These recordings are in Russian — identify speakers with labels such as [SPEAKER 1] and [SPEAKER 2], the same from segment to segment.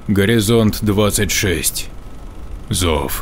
[SPEAKER 1] Горизонт 26. Зов.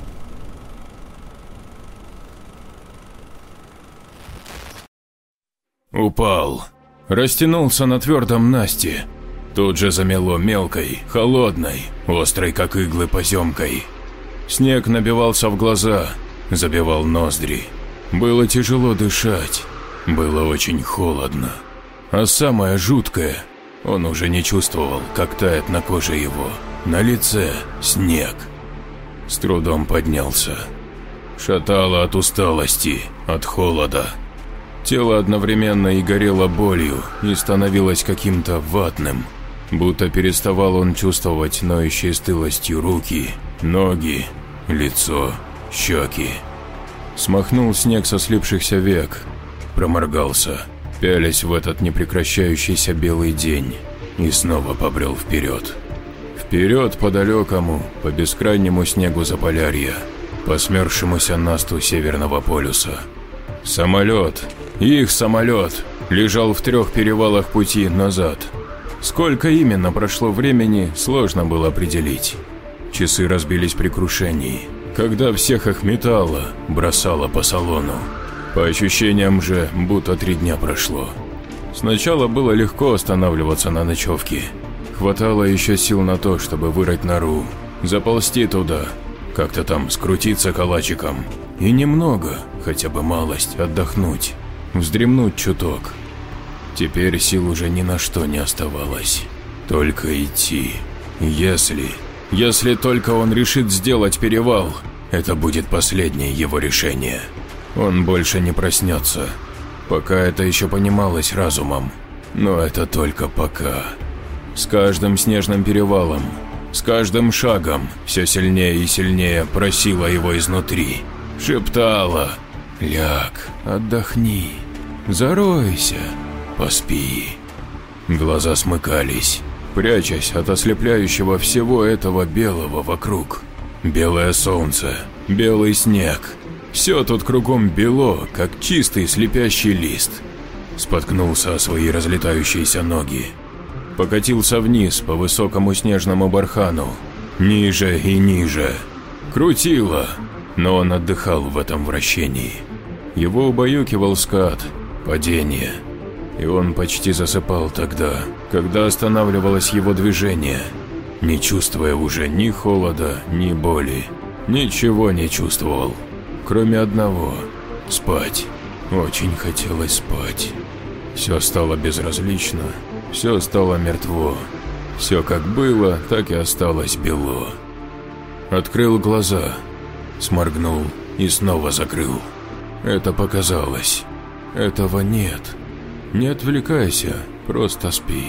[SPEAKER 1] Упал. Растянулся на твердом насте. Тут же замело мелкой, холодной, острой как иглы поземкой. Снег набивался в глаза, забивал ноздри. Было тяжело дышать, было очень холодно. А самое жуткое, он уже не чувствовал, как тает на коже его, на лице снег. С трудом поднялся. Шатало от усталости, от холода. Тело одновременно и горело болью, и становилось каким-то ватным, будто переставал он чувствовать ноющей стылостью руки, ноги, лицо, щеки. Смахнул снег со слипшихся век, проморгался, пялясь в этот непрекращающийся белый день, и снова побрел вперед. Вперед по далекому, по бескрайнему снегу Заполярья, по смерзшемуся насту Северного полюса. Самолет, их самолет, лежал в 3 перевалах пути назад. Сколько именно прошло времени, сложно было определить. Часы разбились при крушении, когда всех их метало, бросало по салону. По ощущениям же, будто 3 дня прошло. Сначала было легко останавливаться на ночевке. Хватало еще сил на то, чтобы вырыть нору, заползти туда, как-то там скрутиться калачиком. И немного, хотя бы малость, отдохнуть, вздремнуть чуток. Теперь сил уже ни на что не оставалось. Только идти. Если только он решит сделать перевал, это будет последнее его решение. Он больше не проснется. Пока это еще понималось разумом. Но это только пока. С каждым снежным перевалом, с каждым шагом все сильнее и сильнее просила его изнутри. Шептала: «Ляг, отдохни, заройся, поспи». Глаза смыкались, прячась от ослепляющего всего этого белого вокруг. Белое солнце, белый снег. Все тут кругом бело, как чистый слепящий лист. Споткнулся о свои разлетающиеся ноги. Покатился вниз по высокому снежному бархану. Ниже и ниже. Крутило. Но он отдыхал в этом вращении. Его убаюкивал скат, падение. И он почти засыпал тогда, когда останавливалось его движение, не чувствуя уже ни холода, ни боли. Ничего не чувствовал, кроме одного – спать. Очень хотелось спать. Все стало безразлично, все стало мертво. Все как было, так и осталось бело. Открыл глаза. Сморгнул и снова закрыл. Это показалось. Этого нет. Не отвлекайся, просто спи.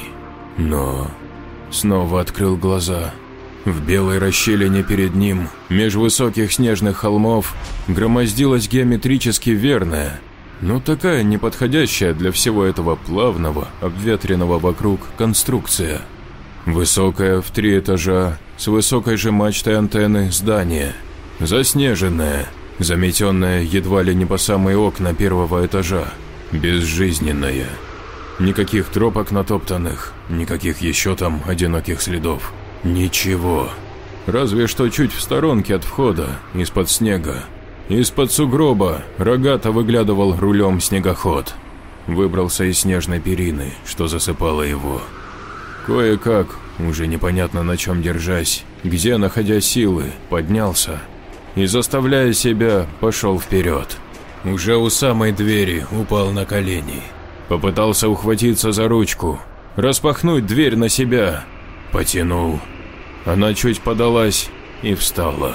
[SPEAKER 1] Но снова открыл глаза. В белой расщелине перед ним, меж высоких снежных холмов, громоздилась геометрически верная, но такая неподходящая для всего этого плавного, обветренного вокруг конструкция. Высокая в 3 этажа, с высокой же мачтой антенны здание. Заснеженная, заметенная едва ли не по самые окна 1-го этажа, безжизненная. Никаких тропок натоптанных, никаких еще там одиноких следов. Ничего. Разве что чуть в сторонке от входа, из-под снега. Из-под сугроба рогато выглядывал рулем снегоход. Выбрался из снежной перины, что засыпало его. Кое-как, уже непонятно на чем держась, где находя силы, поднялся. И, заставляя себя, пошел вперед. Уже у самой двери упал на колени. Попытался ухватиться за ручку, распахнуть дверь на себя. Потянул. Она чуть подалась и встала.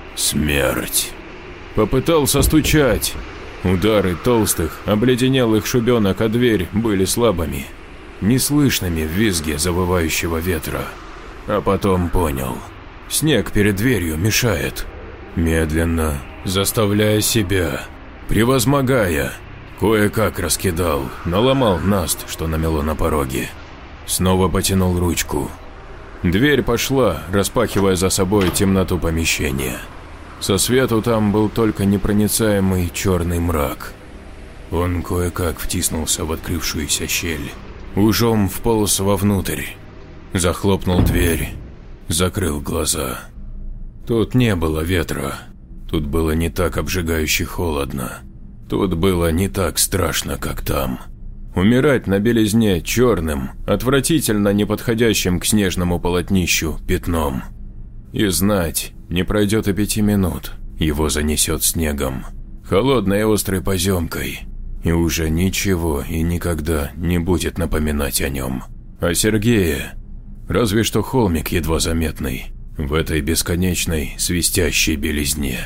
[SPEAKER 1] Смерть. Попытался стучать. Удары толстых, обледенелых шубенок о дверь были слабыми, неслышными в визге завывающего ветра. А потом понял. Снег перед дверью мешает. Медленно, заставляя себя, превозмогая, кое-как раскидал, наломал наст, что намело на пороге. Снова потянул ручку. Дверь пошла, распахивая за собой темноту помещения. Со свету там был только непроницаемый черный мрак. Он кое-как втиснулся в открывшуюся щель, ужом вполз вовнутрь, захлопнул дверь закрыл глаза. Тут не было ветра. Тут было не так обжигающе холодно. Тут было не так страшно, как там. Умирать на белизне черным, отвратительно неподходящим к снежному полотнищу пятном. И знать, не пройдет и 5 минут, его занесет снегом, холодной и острой поземкой, и уже ничего и никогда не будет напоминать о нем. А Сергея, разве что холмик едва заметный, в этой бесконечной свистящей белизне.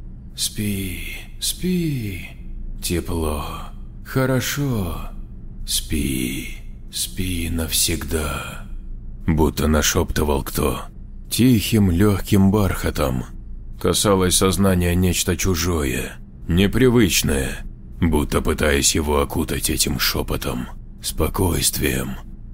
[SPEAKER 1] Спи, спи, тепло, хорошо, спи, спи навсегда. Будто нашептывал кто, тихим легким бархатом. Касалось сознания нечто чужое, непривычное, будто пытаясь его окутать этим шепотом, спокойствием.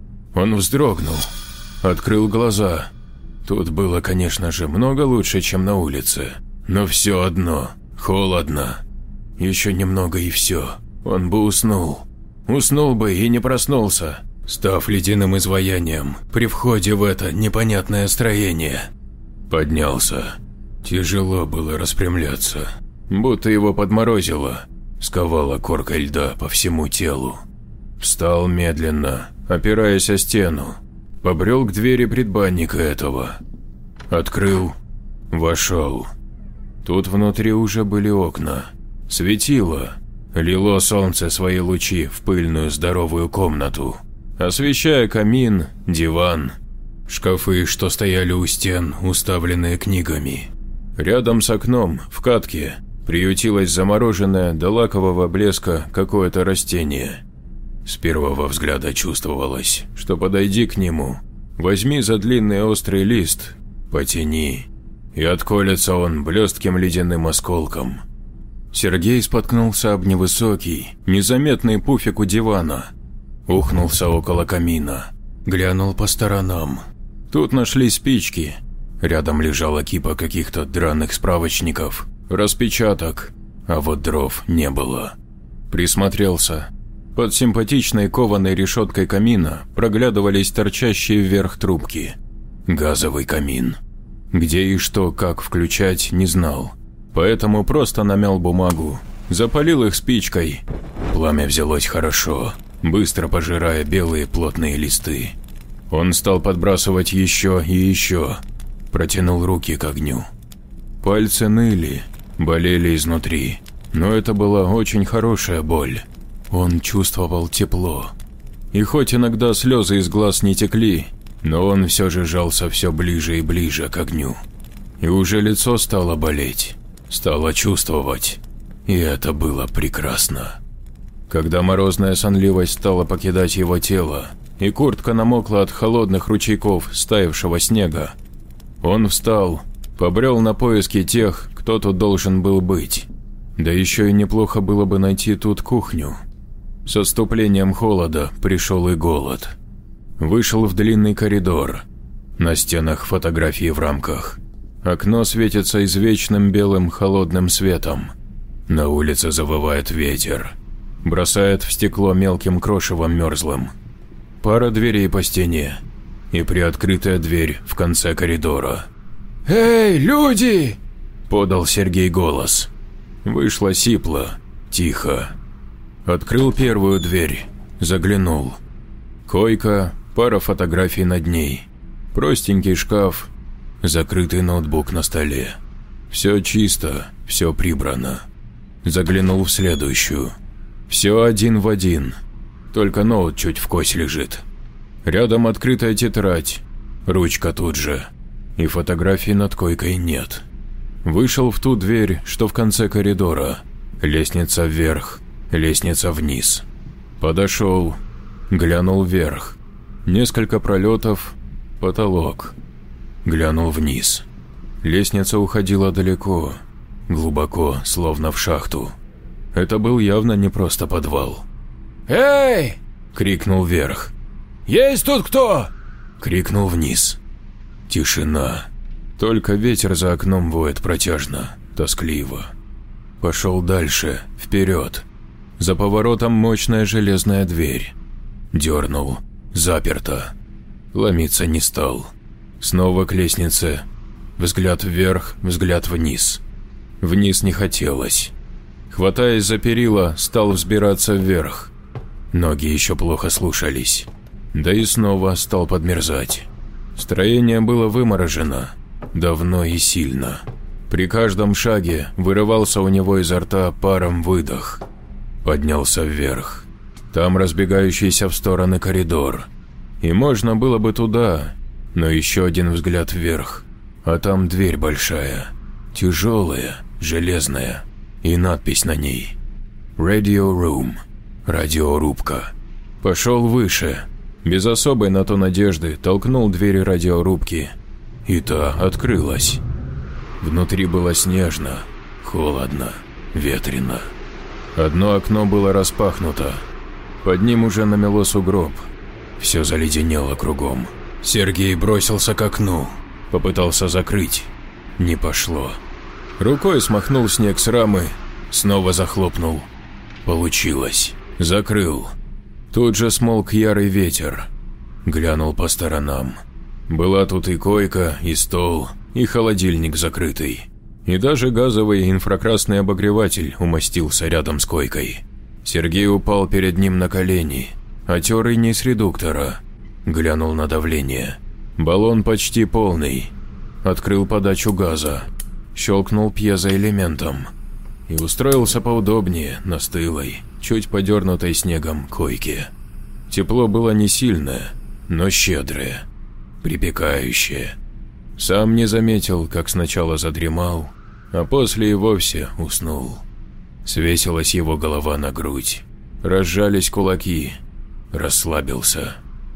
[SPEAKER 1] Он вздрогнул, открыл глаза. Тут было, конечно же, много лучше, чем на улице, но все одно холодно. Еще немного и все, он бы уснул. Уснул бы и не проснулся, став ледяным изваянием при входе в это непонятное строение. Поднялся. Тяжело было распрямляться, будто его подморозило, сковало коркой льда по всему телу. Встал медленно, опираясь о стену, побрел к двери предбанника этого. Открыл, вошел. Тут внутри уже были окна. Светило, лило солнце свои лучи в пыльную здоровую комнату, освещая камин, диван, шкафы, что стояли у стен, уставленные книгами. Рядом с окном, в катке, приютилось замороженное до лакового блеска какое-то растение. С первого взгляда чувствовалось, что подойди к нему, возьми за длинный острый лист, потяни, и отколется он блестким ледяным осколком. Сергей споткнулся об невысокий, незаметный пуфик у дивана, ухнулся около камина, глянул по сторонам. Тут нашли спички, рядом лежала кипа каких-то драных справочников, распечаток, а вот дров не было. Присмотрелся. Под симпатичной кованой решеткой камина проглядывались торчащие вверх трубки. Газовый камин. Где и что, как включать, не знал. Поэтому просто намял бумагу, запалил их спичкой. Пламя взялось хорошо, быстро пожирая белые плотные листы. Он стал подбрасывать еще и еще, протянул руки к огню. Пальцы ныли, болели изнутри, но это была очень хорошая боль. Он чувствовал тепло. И хоть иногда слезы из глаз не текли, но он все же жался все ближе и ближе к огню. И уже лицо стало болеть, стало чувствовать. И это было прекрасно. Когда морозная сонливость стала покидать его тело, и куртка намокла от холодных ручейков стаявшего снега, он встал, побрел на поиски тех, кто тут должен был быть. Да еще и неплохо было бы найти тут кухню. С отступлением холода пришел и голод. Вышел в длинный коридор. На стенах фотографии в рамках. Окно светится извечным белым холодным светом. На улице завывает ветер. Бросает в стекло мелким крошевом мерзлым. Пара дверей по стене. И приоткрытая дверь в конце коридора. «Эй, люди!» – подал Сергей голос. Вышло сипло, тихо. Открыл первую дверь, заглянул. Койка, пара фотографий над ней, простенький шкаф, закрытый ноутбук на столе. Все чисто, все прибрано. Заглянул в следующую. Все один в один, только ноут чуть вкось лежит. Рядом открытая тетрадь, ручка тут же, и фотографий над койкой нет. Вышел в ту дверь, что в конце коридора, лестница вверх. Лестница вниз. Подошел, глянул вверх. Несколько пролетов, потолок. Глянул вниз. Лестница уходила далеко, глубоко, словно в шахту. Это был явно не просто подвал. «Эй!» – крикнул вверх. «Есть тут кто?» – крикнул вниз. Тишина. Только ветер за окном воет протяжно, тоскливо. Пошел дальше, вперед. За поворотом мощная железная дверь. Дернул. Заперто. Ломиться не стал. Снова к лестнице. Взгляд вверх, взгляд вниз. Вниз не хотелось. Хватаясь за перила, стал взбираться вверх. Ноги еще плохо слушались. Да и снова стал подмерзать. Строение было выморожено. Давно и сильно. При каждом шаге вырывался у него изо рта паром выдох. Поднялся вверх. Там разбегающийся в стороны коридор. И можно было бы туда, но еще один взгляд вверх. А там дверь большая, тяжелая, железная, и надпись на ней. Radio Room. Радиорубка. Пошел выше. Без особой на то надежды толкнул двери радиорубки. И та открылась. Внутри было снежно, холодно, ветрено. Одно окно было распахнуто. Под ним уже намело сугроб. Все заледенело кругом. Сергей бросился к окну. Попытался закрыть. Не пошло. Рукой смахнул снег с рамы. Снова захлопнул. Получилось. Закрыл. Тут же смолк ярый ветер. Глянул по сторонам. Была тут и койка, и стол, и холодильник закрытый. И даже газовый инфракрасный обогреватель умостился рядом с койкой. Сергей упал перед ним на колени. Отер и низ редуктора. Глянул на давление. Баллон почти полный. Открыл подачу газа. Щелкнул пьезоэлементом. И устроился поудобнее на стылой, чуть подернутой снегом койке. Тепло было не сильное, но щедрое, припекающее. Сам не заметил, как сначала задремал, а после и вовсе уснул. Свесилась его голова на грудь, разжались кулаки, расслабился.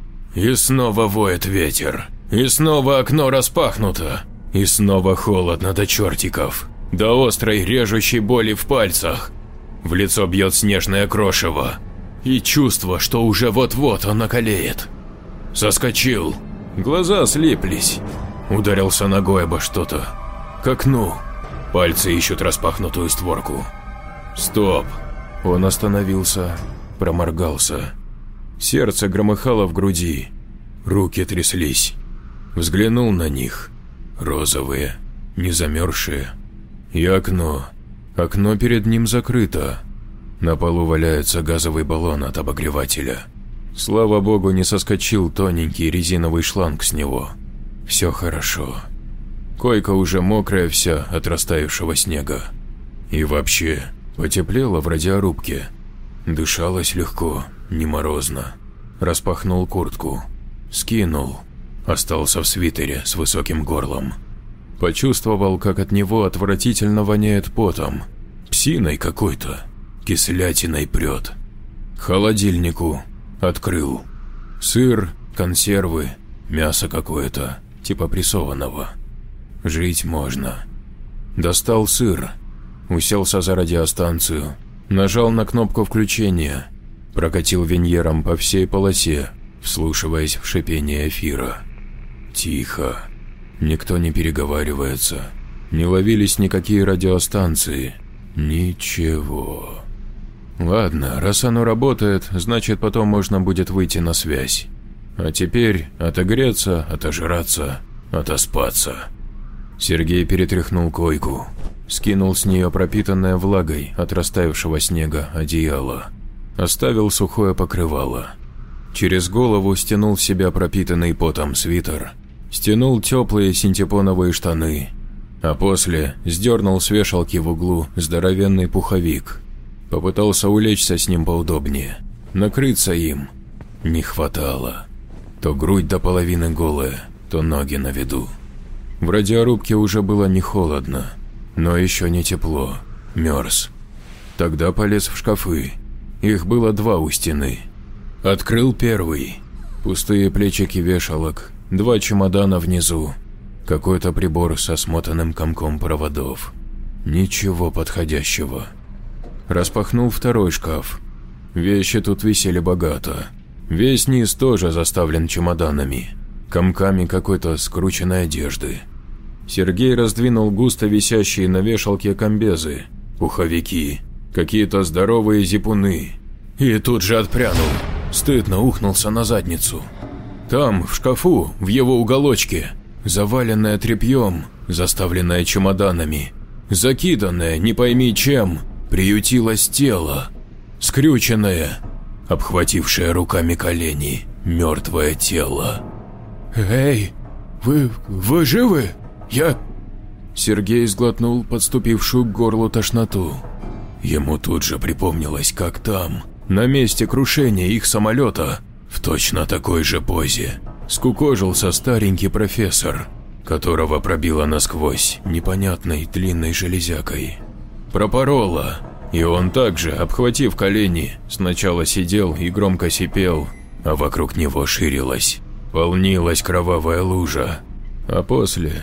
[SPEAKER 1] И снова воет ветер, и снова окно распахнуто, и снова холодно до чертиков, до острой режущей боли в пальцах. В лицо бьет снежное крошево, и чувство, что уже вот-вот он околеет. Соскочил, глаза слиплись, ударился ногой обо что-то. К окну, пальцы ищут распахнутую створку. Стоп, он остановился, проморгался. Сердце громыхало в груди, руки тряслись. Взглянул на них, розовые, не замерзшие. И окно. Окно перед ним закрыто. На полу валяется газовый баллон от обогревателя. Слава богу, не соскочил тоненький резиновый шланг с него. Все хорошо. Койка уже мокрая вся от растаявшего снега. И вообще, потеплело в радиорубке. Дышалось легко, не морозно. Распахнул куртку. Скинул. Остался в свитере с высоким горлом. Почувствовал, как от него отвратительно воняет потом. Псиной какой-то. Кислятиной прет. К холодильнику. Открыл. Сыр, консервы, мясо какое-то, типа прессованного. Жить можно. Достал сыр. Уселся за радиостанцию. Нажал на кнопку включения. Прокатил виньером по всей полосе, вслушиваясь в шипение эфира. Тихо. Никто не переговаривается. Не ловились никакие радиостанции. Ничего. Ладно, раз оно работает, значит потом можно будет выйти на связь. А теперь отогреться, отожраться, отоспаться. Сергей перетряхнул койку. Скинул с нее пропитанное влагой от растаявшего снега одеяло. Оставил сухое покрывало. Через голову стянул в себя пропитанный потом свитер. Стянул теплые синтепоновые штаны, а после сдернул с вешалки в углу здоровенный пуховик. Попытался улечься с ним поудобнее, накрыться им. Не хватало. То грудь до половины голая, то ноги на виду. В радиорубке уже было не холодно, но еще не тепло, мерз. Тогда полез в шкафы. Их было два у стены. Открыл первый. Пустые плечики вешалок. 2 чемодана внизу, какой-то прибор со смотанным комком проводов. Ничего подходящего. Распахнул второй шкаф. Вещи тут висели богато. Весь низ тоже заставлен чемоданами, комками какой-то скрученной одежды. Сергей раздвинул густо висящие на вешалке комбезы, пуховики, какие-то здоровые зипуны. И тут же отпрянул, стыдно ухнулся на задницу. Там, в шкафу, в его уголочке, заваленная тряпьем, заставленная чемоданами, закиданное не пойми чем, приютилось тело, скрюченное, обхватившее руками колени, мертвое тело. «Эй, вы живы? Я…» Сергей сглотнул подступившую к горлу тошноту. Ему тут же припомнилось, как там, на месте крушения их самолета, в точно такой же позе, скукожился старенький профессор, которого пробило насквозь непонятной длинной железякой. Пропороло, и он также, обхватив колени, сначала сидел и громко сипел, а вокруг него ширилась, полнилась кровавая лужа, а после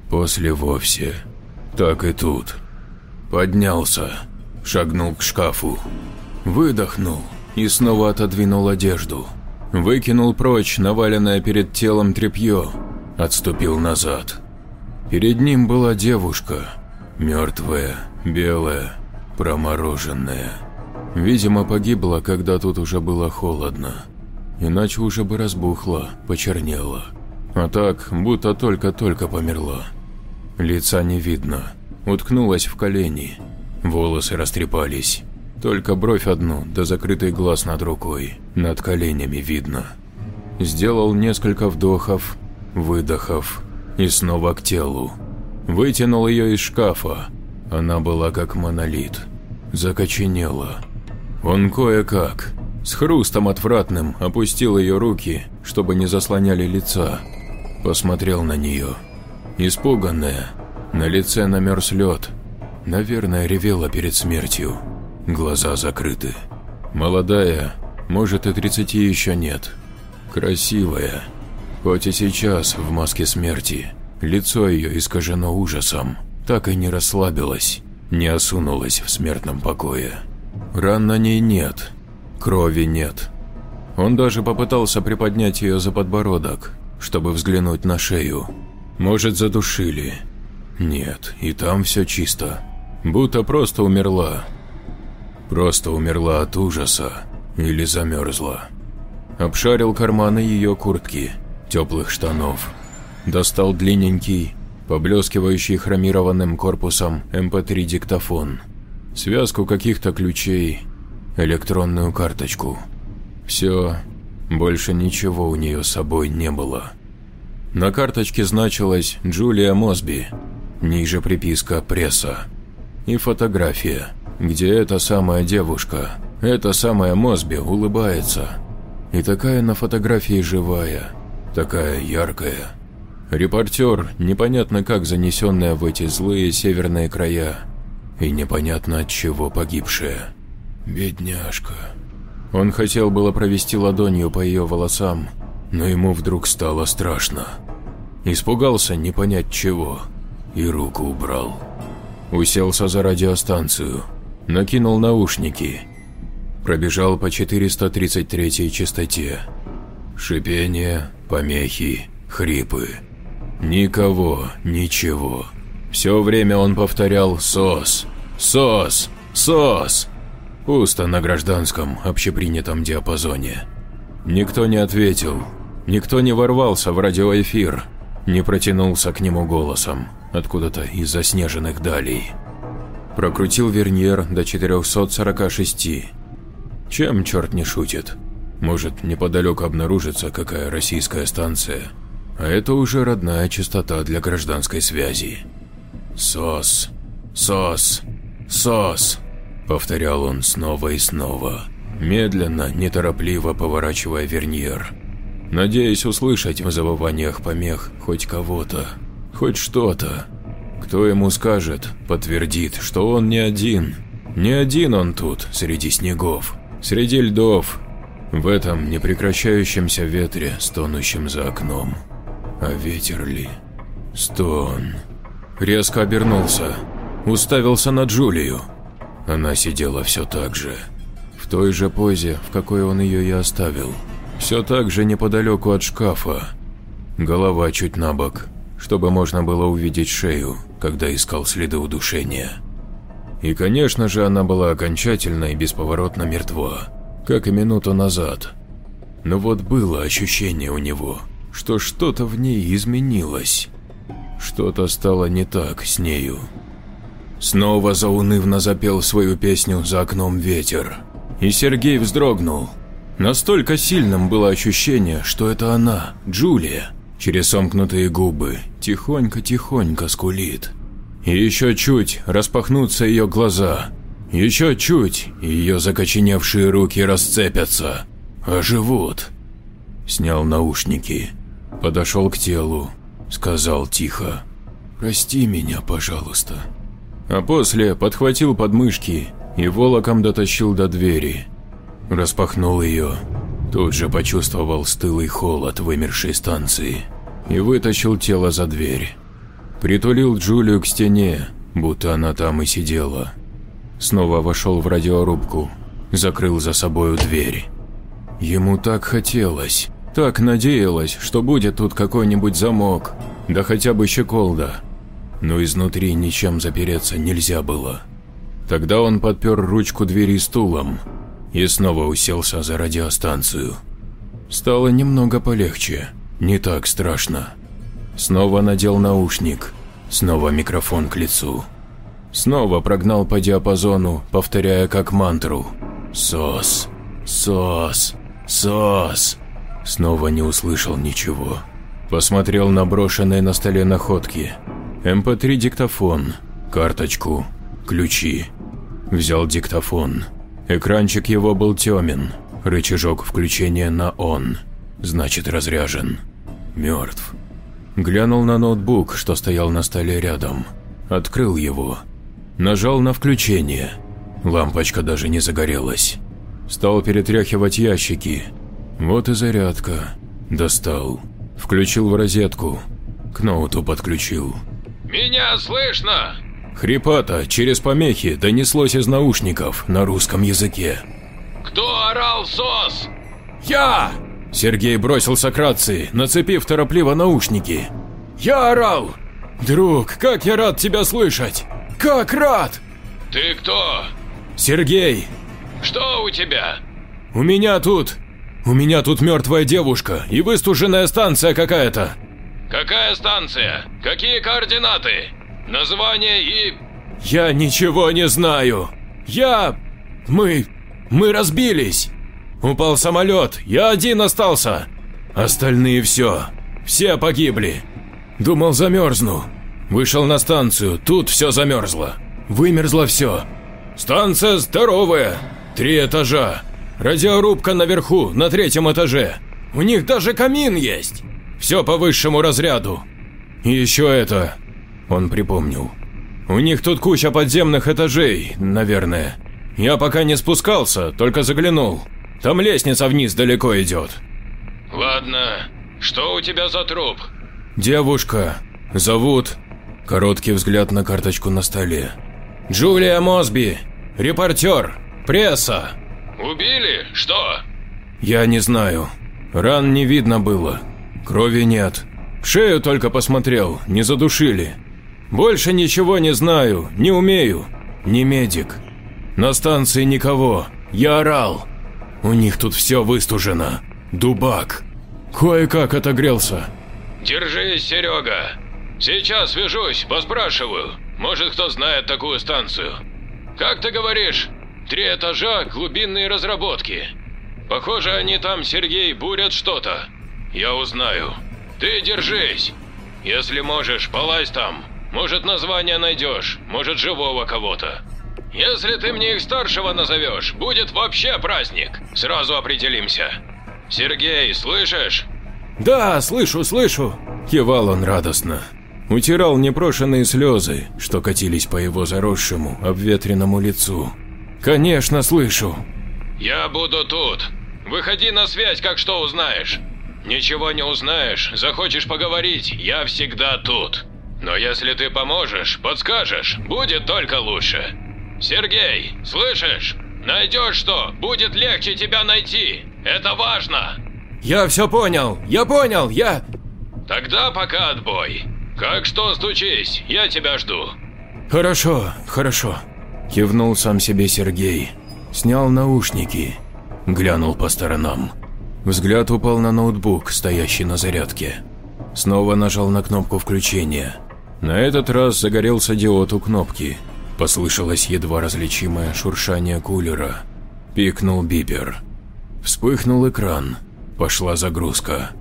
[SPEAKER 1] вовсе. Так и тут. Поднялся, шагнул к шкафу, выдохнул и снова отодвинул одежду, выкинул прочь наваленное перед телом тряпье, отступил назад. Перед ним была девушка, мертвая, белая, промороженная. Видимо, погибла, когда тут уже было холодно, иначе уже бы разбухла, почернела. А так, будто только-только померла. Лица не видно, уткнулась в колени, волосы растрепались, только бровь одну да закрытый глаз над рукой, над коленями видно. Сделал несколько вдохов, выдохов и снова к телу. Вытянул ее из шкафа, она была как монолит, закоченела. Он кое-как, с хрустом отвратным, опустил ее руки, чтобы не заслоняли лица, посмотрел на нее. Испуганная, на лице намерз лед, наверное, ревела перед смертью, глаза закрыты. Молодая, может и 30 еще нет, красивая, хоть и сейчас в маске смерти, лицо ее искажено ужасом, так и не расслабилась, не осунулась в смертном покое. Ран на ней нет, крови нет. Он даже попытался приподнять ее за подбородок, чтобы взглянуть на шею. Может, задушили? Нет, и там все чисто. Будто просто умерла. Просто умерла от ужаса или замерзла. Обшарил карманы ее куртки, теплых штанов. Достал длинненький, поблескивающий хромированным корпусом MP3 диктофон. Связку каких-то ключей, электронную карточку. Все, больше ничего у нее с собой не было. На карточке значилась Джулия Мосби, ниже приписка «Пресса» и фотография, где эта самая девушка, эта самая Мосби улыбается. И такая на фотографии живая, такая яркая. Репортер, непонятно как занесенная в эти злые северные края, и непонятно от чего погибшая. Бедняжка. Он хотел было провести ладонью по ее волосам, но ему вдруг стало страшно. Испугался не понять чего и руку убрал. Уселся за радиостанцию, накинул наушники, пробежал по 433 частоте. Шипение, помехи, хрипы. Никого, ничего. Все время он повторял «СОС! СОС! СОС!» Пусто на гражданском, общепринятом диапазоне. Никто не ответил, никто не ворвался в радиоэфир, не протянулся к нему голосом, откуда-то из заснеженных далей. Прокрутил верньер до 446. Чем черт не шутит? Может, неподалеку обнаружится какая российская станция, а это уже родная частота для гражданской связи. «СОС! СОС! СОС!» – повторял он снова и снова, медленно, неторопливо поворачивая верньер, надеясь услышать в завываниях помех хоть кого-то, хоть что-то. Кто ему скажет, подтвердит, что он не один. Не один он тут, среди снегов, среди льдов, в этом непрекращающемся ветре, стонущем за окном. А ветер ли? Стон. Резко обернулся, уставился на Джулию. Она сидела все так же, в той же позе, в какой он ее и оставил. Все так же неподалеку от шкафа. Голова чуть набок, чтобы можно было увидеть шею, когда искал следы удушения. И, конечно же, она была окончательно и бесповоротно мертва, как и минуту назад. Но вот было ощущение у него, что что-то в ней изменилось. Что-то стало не так с нею. Снова заунывно запел свою песню «За окном ветер». И Сергей вздрогнул. Настолько сильным было ощущение, что это она, Джулия, через сомкнутые губы, тихонько-тихонько скулит. И еще чуть распахнутся ее глаза. Еще чуть, и ее закоченевшие руки расцепятся, оживут. Снял наушники, подошел к телу, сказал тихо: «Прости меня, пожалуйста». А после подхватил подмышки и волоком дотащил до двери. Распахнул ее, тут же почувствовал стылый холод вымершей станции и вытащил тело за дверь. Притулил Джулию к стене, будто она там и сидела. Снова вошел в радиорубку, закрыл за собою дверь. Ему так хотелось, так надеялось, что будет тут какой-нибудь замок, да хотя бы щеколда. Но изнутри ничем запереться нельзя было. Тогда он подпер ручку двери стулом и снова уселся за радиостанцию. Стало немного полегче, не так страшно. Снова надел наушник, снова микрофон к лицу. Снова прогнал по диапазону, повторяя как мантру: «Сос, сос, сос». Снова не услышал ничего. Посмотрел на брошенные на столе находки. МП3 диктофон, карточку, ключи. Взял диктофон. Экранчик его был темен, рычажок включения на «он», значит разряжен. Мертв. Глянул на ноутбук, что стоял на столе рядом. Открыл его. Нажал на включение. Лампочка даже не загорелась. Стал перетряхивать ящики. Вот и зарядка. Достал. Включил в розетку. К ноуту подключил.
[SPEAKER 2] «Меня слышно?»
[SPEAKER 1] Хрипато через помехи донеслось из наушников на русском языке.
[SPEAKER 2] «Кто орал, СОС?»
[SPEAKER 1] «Я!» Сергей бросился к рации, нацепив торопливо наушники. «Я орал! Друг, как я рад тебя слышать! Как рад!»
[SPEAKER 2] «Ты кто?»
[SPEAKER 1] «Сергей!»
[SPEAKER 2] «Что у тебя?»
[SPEAKER 1] У меня тут мертвая девушка и выстуженная станция какая-то».
[SPEAKER 2] «Какая станция? Какие координаты? Название и...»
[SPEAKER 1] «Я ничего не знаю. Мы разбились. Упал самолет, я один остался. Остальные все погибли. Думал, замерзну. Вышел на станцию, тут все замерзло. Вымерзло все. Станция здоровая, 3 этажа. Радиорубка наверху, на 3-м этаже. У них даже камин есть. Все по высшему разряду. И еще это...» Он припомнил. «У них тут куча подземных этажей, наверное. Я пока не спускался, только заглянул. Там лестница вниз далеко идет».
[SPEAKER 2] «Ладно, что у тебя за труп?»
[SPEAKER 1] «Девушка. Зовут...» Короткий взгляд на карточку на столе. «Джулия Мосби. Репортер. Пресса».
[SPEAKER 2] «Убили? Что?»
[SPEAKER 1] «Я не знаю. Ран не видно было. Крови нет. Шею только посмотрел, не задушили. Больше ничего не знаю, не умею. Не медик. На станции никого. Я орал. У них тут все выстужено. Дубак. Кое-как отогрелся».
[SPEAKER 2] «Держись, Серега. Сейчас свяжусь, поспрашиваю. Может, кто знает такую станцию. Как ты говоришь, 3 этажа, глубинные разработки. Похоже, они там, Сергей, бурят что-то. Я узнаю. Ты держись. Если можешь, полазь там. Может, название найдешь, может, живого кого-то. Если ты мне их старшего назовешь, будет вообще праздник. Сразу определимся. Сергей, слышишь?»
[SPEAKER 1] «Да, слышу», – кивал он радостно. Утирал непрошенные слезы, что катились по его заросшему, обветренному лицу. «Конечно, слышу».
[SPEAKER 2] «Я буду тут. Выходи на связь, как что узнаешь. Ничего не узнаешь, захочешь поговорить, я всегда тут. Но если ты поможешь, подскажешь, будет только лучше. Сергей, слышишь? Найдешь что, будет легче тебя найти. Это важно».
[SPEAKER 1] «Я все понял, я...»
[SPEAKER 2] «Тогда пока отбой. Как что, стучись, я тебя жду».
[SPEAKER 1] «Хорошо», – кивнул сам себе Сергей. Снял наушники, глянул по сторонам. Взгляд упал на ноутбук, стоящий на зарядке. Снова нажал на кнопку включения. На этот раз загорелся диод у кнопки. Послышалось едва различимое шуршание кулера. Пикнул бипер. Вспыхнул экран. Пошла загрузка.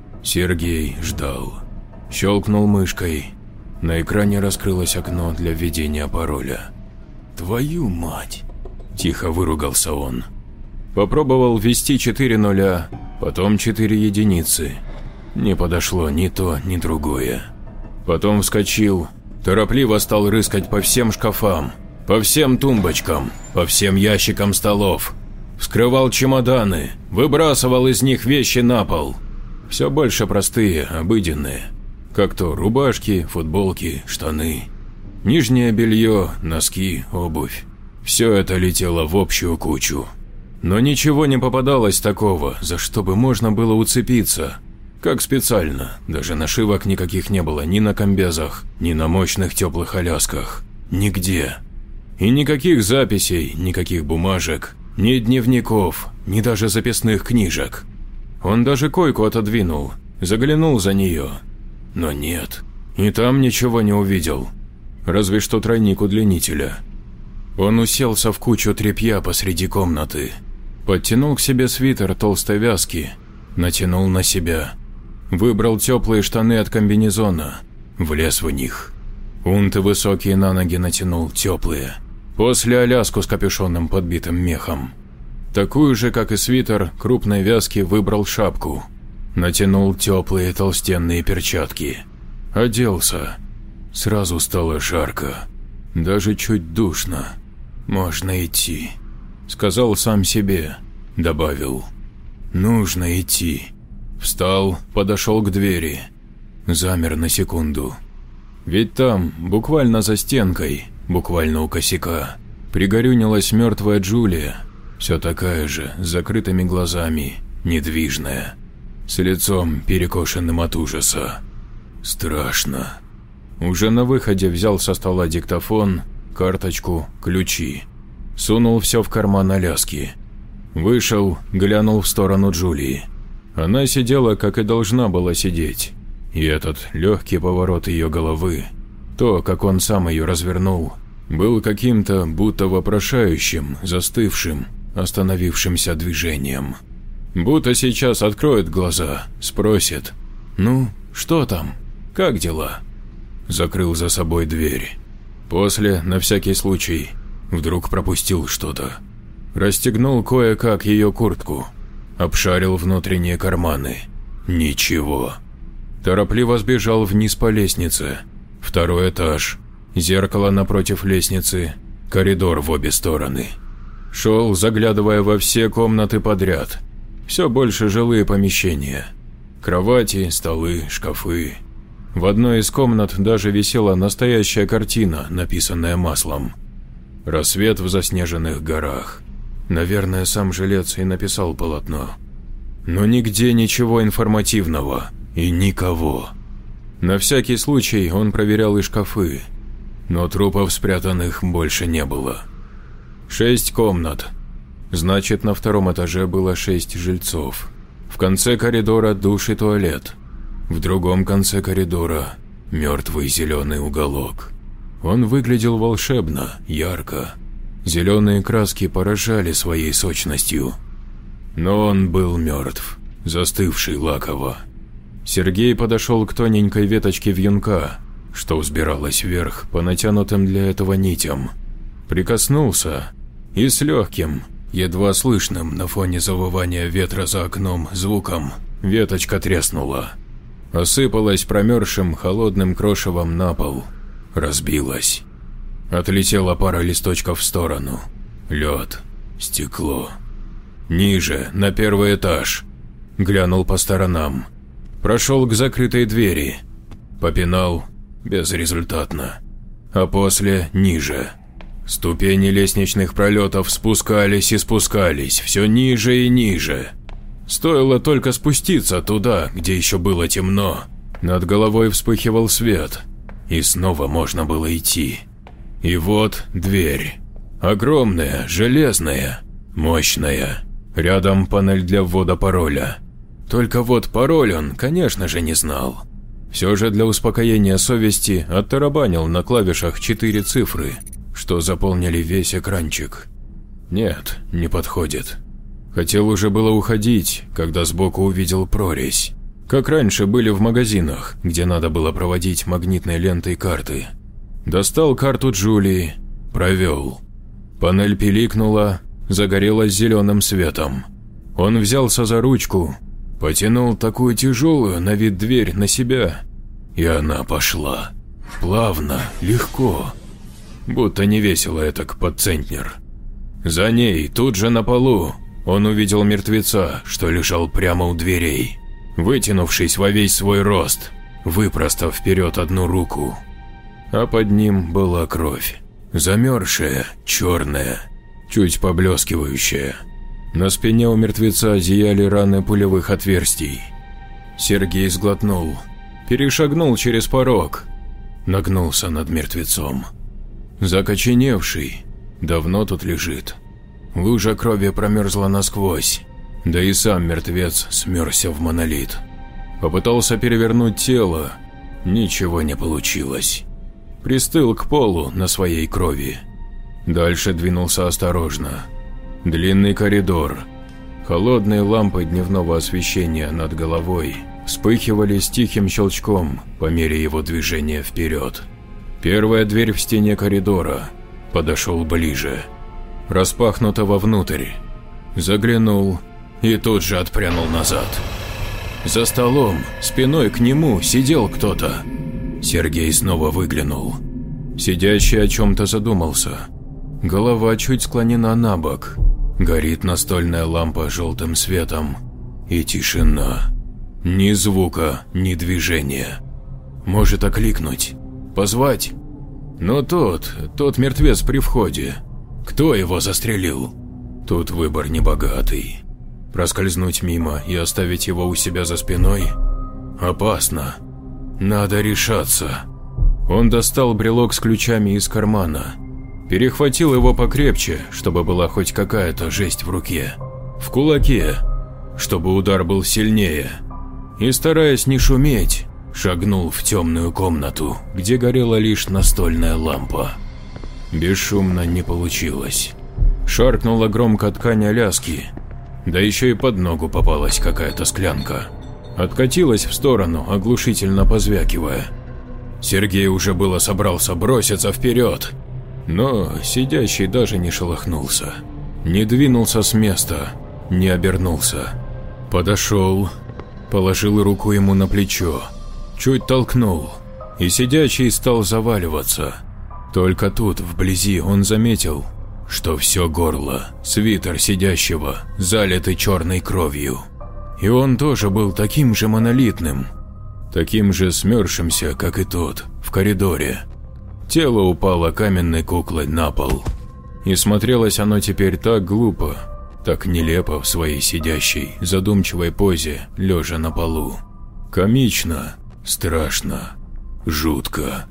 [SPEAKER 1] Сергей ждал. Щелкнул мышкой. На экране раскрылось окно для введения пароля. «Твою мать!» – тихо выругался он. Попробовал ввести 4 нуля, потом 4 единицы. Не подошло ни то, ни другое. Потом вскочил, торопливо стал рыскать по всем шкафам, по всем тумбочкам, по всем ящикам столов. Вскрывал чемоданы, выбрасывал из них вещи на пол. Все больше простые, обыденные. Как то рубашки, футболки, штаны. Нижнее белье, носки, обувь. Все это летело в общую кучу. Но ничего не попадалось такого, за что бы можно было уцепиться. Как специально, даже нашивок никаких не было ни на комбезах, ни на мощных теплых алясках. Нигде. И никаких записей, никаких бумажек, ни дневников, ни даже записных книжек. Он даже койку отодвинул, заглянул за нее. Но нет, и там ничего не увидел. Разве что тройник удлинителя. Он уселся в кучу тряпья посреди комнаты. Подтянул к себе свитер толстой вязки, натянул на себя. Выбрал теплые штаны от комбинезона, влез в них. Унты высокие на ноги натянул теплые. После аляску с капюшоном, подбитым мехом. Такую же, как и свитер, крупной вязки выбрал шапку. Натянул теплые толстенные перчатки. Оделся. Сразу стало жарко. Даже чуть душно. «Можно идти», – сказал сам себе. Добавил. «Нужно идти». Встал, подошел к двери. Замер на секунду. Ведь там, буквально за стенкой, буквально у косяка, пригорюнилась мертвая Джулия. Все такая же, с закрытыми глазами, недвижная. С лицом, перекошенным от ужаса. Страшно. Уже на выходе взял со стола диктофон, карточку, ключи. Сунул все в карман аляски. Вышел, глянул в сторону Джулии. Она сидела, как и должна была сидеть. И этот легкий поворот ее головы, то, как он сам ее развернул, был каким-то будто вопрошающим, застывшим, остановившимся движением. Будто сейчас откроет глаза, спросит: «Ну, что там? Как дела?» Закрыл за собой дверь. После, на всякий случай, вдруг пропустил что-то. Расстегнул кое-как ее куртку. Обшарил внутренние карманы. Ничего. Торопливо сбежал вниз по лестнице. 2-й этаж. Зеркало напротив лестницы. Коридор в обе стороны. Шел, заглядывая во все комнаты подряд. Все больше жилые помещения. Кровати, столы, шкафы. В одной из комнат даже висела настоящая картина, написанная маслом. Рассвет в заснеженных горах. Наверное, сам жилец и написал полотно. Но нигде ничего информативного и никого. На всякий случай он проверял и шкафы, но трупов спрятанных больше не было. 6 комнат. Значит, на 2-м этаже было 6 жильцов. В конце коридора душ и туалет. В другом конце коридора мертвый зеленый уголок. Он выглядел волшебно, ярко. Зеленые краски поражали своей сочностью. Но он был мертв, застывший лаково. Сергей подошел к тоненькой веточке вьюнка, что взбиралась вверх по натянутым для этого нитям. Прикоснулся, и с легким, едва слышным на фоне завывания ветра за окном звуком, веточка треснула. Осыпалась промерзшим холодным крошевом на пол. Разбилась. Отлетела пара листочков в сторону. Лед, стекло. Ниже, на 1-й этаж. Глянул по сторонам. Прошел к закрытой двери. Попинал, безрезультатно. А после ниже. Ступени лестничных пролетов спускались и спускались, все ниже и ниже. Стоило только спуститься туда, где еще было темно. Над головой вспыхивал свет. И снова можно было идти. И вот дверь. Огромная, железная, мощная. Рядом панель для ввода пароля. Только вот пароль он, конечно же, не знал. Все же для успокоения совести оттарабанил на клавишах 4 цифры, что заполнили весь экранчик. Нет, не подходит. Хотел уже было уходить, когда сбоку увидел прорезь. Как раньше были в магазинах, где надо было проводить магнитной лентой карты. Достал карту Джулии, провел. Панель пиликнула, загорелась зеленым светом. Он взялся за ручку, потянул такую тяжелую на вид дверь на себя, и она пошла. Плавно, легко, будто не весело этак под центнер. За ней, тут же на полу, он увидел мертвеца, что лежал прямо у дверей, вытянувшись во весь свой рост, выпростав вперед одну руку. А под ним была кровь, замерзшая, черная, чуть поблескивающая. На спине у мертвеца зияли раны пулевых отверстий. Сергей сглотнул, перешагнул через порог, нагнулся над мертвецом. Закоченевший, давно тут лежит. Лужа крови промерзла насквозь, да и сам мертвец смерзся в монолит. Попытался перевернуть тело, ничего не получилось. Пристыл к полу на своей крови. Дальше двинулся осторожно. Длинный коридор. Холодные лампы дневного освещения над головой вспыхивали с тихим щелчком по мере его движения вперед. Первая дверь в стене коридора. Подошел ближе. Распахнута вовнутрь. Заглянул и тут же отпрянул назад. За столом, спиной к нему, сидел кто-то. Сергей снова выглянул. Сидящий о чем-то задумался. Голова чуть склонена на бок. Горит настольная лампа желтым светом. И тишина. Ни звука, ни движения. Может окликнуть? Позвать? Но тот мертвец при входе. Кто его застрелил? Тут выбор небогатый. Проскользнуть мимо и оставить его у себя за спиной? Опасно. Надо решаться. Он достал брелок с ключами из кармана. Перехватил его покрепче, чтобы была хоть какая-то жесть в руке. В кулаке, чтобы удар был сильнее. И, стараясь не шуметь, шагнул в темную комнату, где горела лишь настольная лампа. Бесшумно не получилось. Шаркнула громко ткань Аляски, да еще и под ногу попалась какая-то склянка. Откатилась в сторону, оглушительно позвякивая. Сергей уже было собрался броситься вперед, но сидящий даже не шелохнулся, не двинулся с места, не обернулся. Подошел, положил руку ему на плечо, чуть толкнул, и сидящий стал заваливаться. Только тут, вблизи, он заметил, что все горло, свитер сидящего, залиты черной кровью. И он тоже был таким же монолитным, таким же смерзшимся, как и тот, в коридоре. Тело упало каменной куклой на пол. И смотрелось оно теперь так глупо, так нелепо в своей сидящей, задумчивой позе, лежа на полу. Комично, страшно, жутко.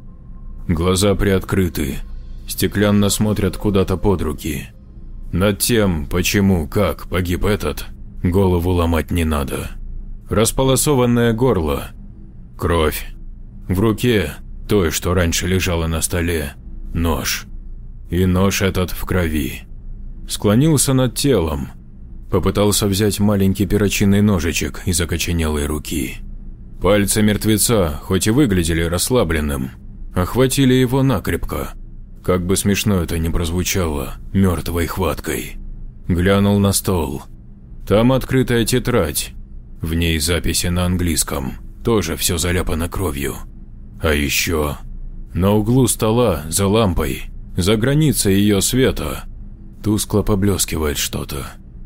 [SPEAKER 1] Глаза приоткрыты, стеклянно смотрят куда-то под руки. Над тем, почему, как погиб этот, голову ломать не надо. Располосованное горло, кровь. В руке, той, что раньше лежала на столе, нож. И нож этот в крови. Склонился над телом, попытался взять маленький перочинный ножичек из окоченелой руки. Пальцы мертвеца, хоть и выглядели расслабленным, охватили его накрепко, как бы смешно это ни прозвучало, мертвой хваткой. Глянул на стол. Там открытая тетрадь, в ней записи на английском, тоже все заляпано кровью. А еще на углу стола, за лампой, за границей ее света, тускло поблескивает что-то.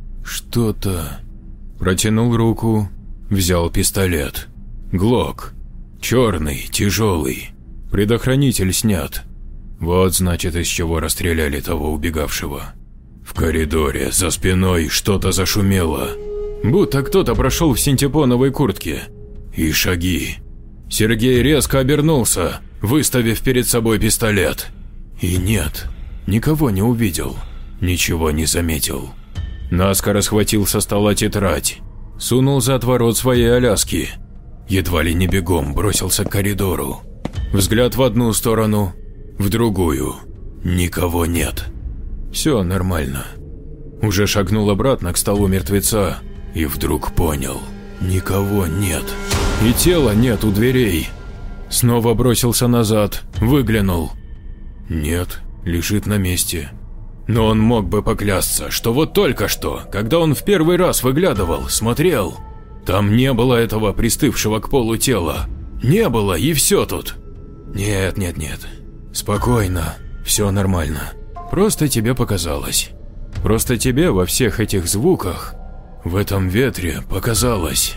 [SPEAKER 1] Что-то. Протянул руку, взял пистолет. Глок. Черный, тяжелый. Предохранитель снят. Вот значит, из чего расстреляли того убегавшего. В коридоре за спиной что-то зашумело, будто кто-то прошел в синтепоновой куртке. И шаги. Сергей резко обернулся, выставив перед собой пистолет. И нет, никого не увидел, ничего не заметил. Наскоро схватил со стола тетрадь, сунул за отворот своей Аляски. Едва ли не бегом бросился к коридору. Взгляд в одну сторону, в другую. Никого нет. Все нормально. Уже шагнул обратно к столу мертвеца и вдруг понял – никого нет. И тела нет у дверей. Снова бросился назад, выглянул. Нет, лежит на месте. Но он мог бы поклясться, что вот только что, когда он в первый раз выглядывал, смотрел, там не было этого пристывшего к полу тела. Не было, и все тут. Нет. Спокойно, все нормально. Просто тебе показалось. Просто тебе во всех этих звуках, в этом ветре показалось.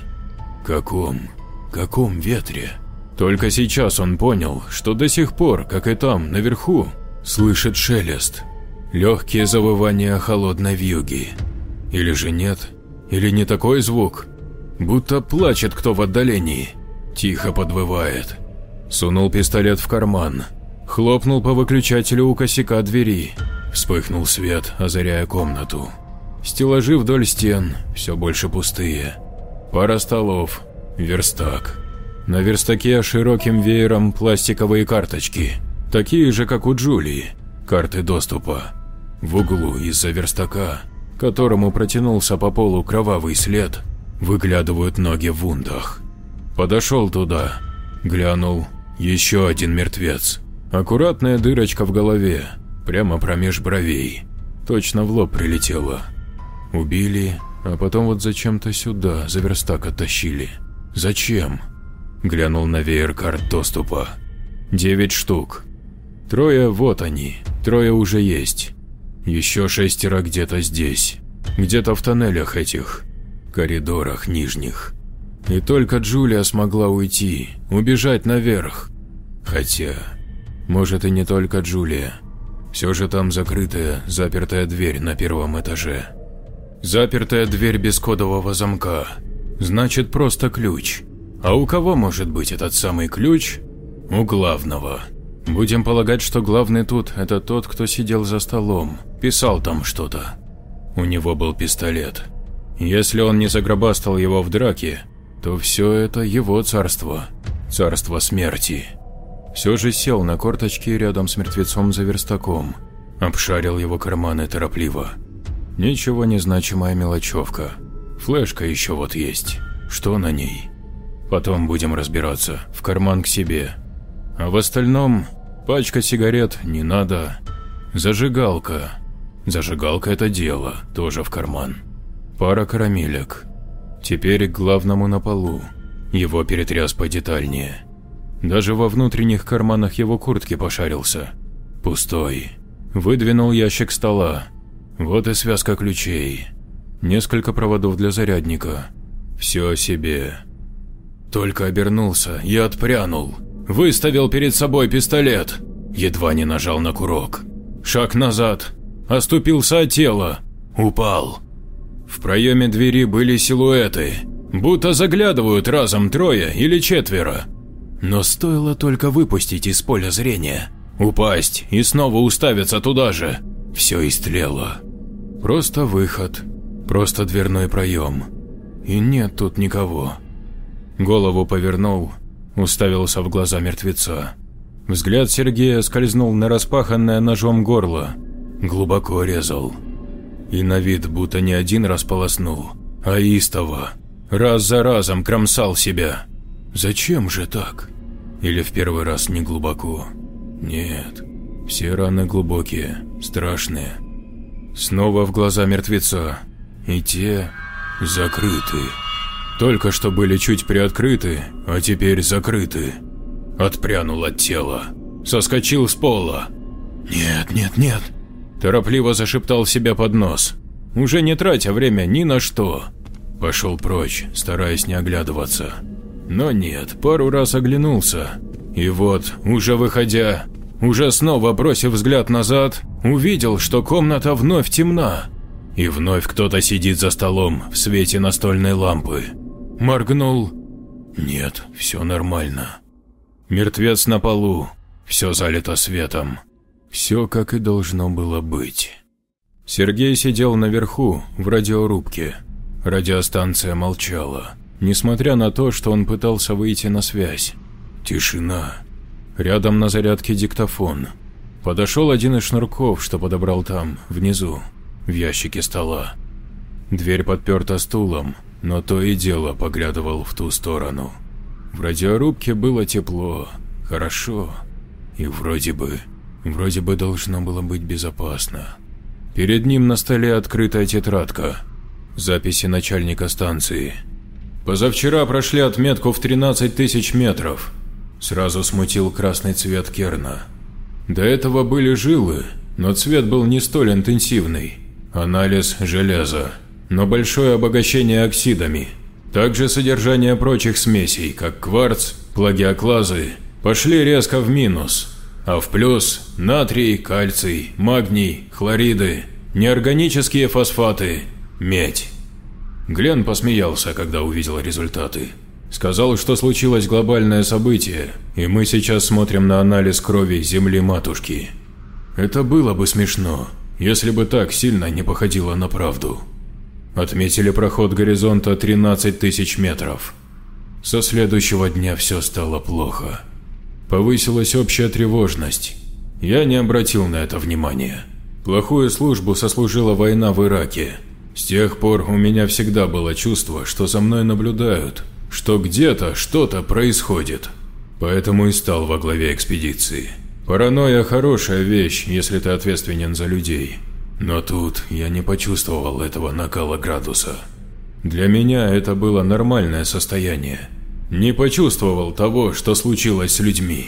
[SPEAKER 1] Каком ветре? Только сейчас он понял, что до сих пор, как и там, наверху, слышит шелест. Легкие завывания холодной вьюги. Или же нет, или не такой звук. Будто плачет кто в отдалении. Тихо подвывает. Сунул пистолет в карман. Хлопнул по выключателю у косяка двери. Вспыхнул свет, озаряя комнату. Стеллажи вдоль стен, все больше пустые. Пара столов, верстак. На верстаке широким веером пластиковые карточки. Такие же, как у Джулии. Карты доступа. В углу из-за верстака, к которому протянулся по полу кровавый след, выглядывают ноги в вундах. Подошел туда, глянул, еще один мертвец. Аккуратная дырочка в голове, прямо промеж бровей. Точно в лоб прилетела. Убили, а потом вот зачем-то сюда, за верстак оттащили. Зачем? Глянул на веер карт доступа. 9 штук. 3 вот они, 3 уже есть. Еще 6 где-то здесь, где-то в тоннелях этих, коридорах нижних. И только Джулия смогла уйти, убежать наверх. Хотя, может и не только Джулия. Все же там закрытая, запертая дверь на 1-м этаже. Запертая дверь без кодового замка. Значит, просто ключ. А у кого может быть этот самый ключ? У главного. Будем полагать, что главный тут – это тот, кто сидел за столом, писал там что-то. У него был пистолет. Если он не загробастал его в драке, то все это его царство. Царство смерти. Все же сел на корточки рядом с мертвецом за верстаком. Обшарил его карманы торопливо. Ничего не значимая мелочевка. Флешка еще вот есть. Что на ней? Потом будем разбираться. В карман к себе. А в остальном пачка сигарет не надо. Зажигалка. Зажигалка – это дело, тоже в карман. Пара карамелек. Теперь к главному на полу. Его перетряс подетальнее. Даже во внутренних карманах его куртки пошарился. Пустой. Выдвинул ящик стола. Вот и связка ключей. Несколько проводов для зарядника. Все о себе. Только обернулся и отпрянул. Выставил перед собой пистолет. Едва не нажал на курок. Шаг назад. Оступился от тела. Упал. В проеме двери были силуэты. Будто заглядывают разом 3 или 4. Но стоило только выпустить из поля зрения. Упасть и снова уставиться туда же. Все истлело. Просто выход. Просто дверной проем. И нет тут никого. Голову повернул. Уставился в глаза мертвеца. Взгляд Сергея скользнул на распаханное ножом горло. Глубоко резал. И на вид будто не один раз полоснул, а истово. Раз за разом кромсал себя. Зачем же так? Или в первый раз не глубоко? Нет. Все раны глубокие, страшные. Снова в глаза мертвеца. И те закрыты. Только что были чуть приоткрыты, а теперь закрыты. Отпрянул от тела. Соскочил с пола. Нет. Торопливо зашептал себе под нос. Уже не тратя время ни на что. Пошел прочь, стараясь не оглядываться. Но нет, пару раз оглянулся. И вот, уже выходя, уже снова бросив взгляд назад, увидел, что комната вновь темна. И вновь кто-то сидит за столом в свете настольной лампы. Моргнул. Нет, все нормально. Мертвец на полу. Все залито светом. Все как и должно было быть. Сергей сидел наверху, в радиорубке. Радиостанция молчала, несмотря на то, что он пытался выйти на связь. Тишина. Рядом на зарядке диктофон. Подошел один из шнурков, что подобрал там, внизу, в ящике стола. Дверь подперта стулом, но то и дело поглядывал в ту сторону. В радиорубке было тепло, хорошо, и вроде бы должно было быть безопасно. Перед ним на столе открытая тетрадка. Записи начальника станции. Позавчера прошли отметку в 13 тысяч метров. Сразу смутил красный цвет керна. До этого были жилы, но цвет был не столь интенсивный. Анализ железа, но большое обогащение оксидами. Также содержание прочих смесей, как кварц, плагиоклазы, пошли резко в минус, а в плюс натрий, кальций, магний, хлориды, неорганические фосфаты, медь. Глен посмеялся, когда увидел результаты. Сказал, что случилось глобальное событие, и мы сейчас смотрим на анализ крови Земли-матушки. Это было бы смешно, если бы так сильно не походило на правду. Отметили проход горизонта 13 тысяч метров. Со следующего дня все стало плохо. Повысилась общая тревожность. Я не обратил на это внимания. Плохую службу сослужила война в Ираке. С тех пор у меня всегда было чувство, что за мной наблюдают, что где-то что-то происходит. Поэтому и стал во главе экспедиции. Паранойя – хорошая вещь, если ты ответственен за людей. Но тут я не почувствовал этого накала градуса. Для меня это было нормальное состояние. Не почувствовал того, что случилось с людьми.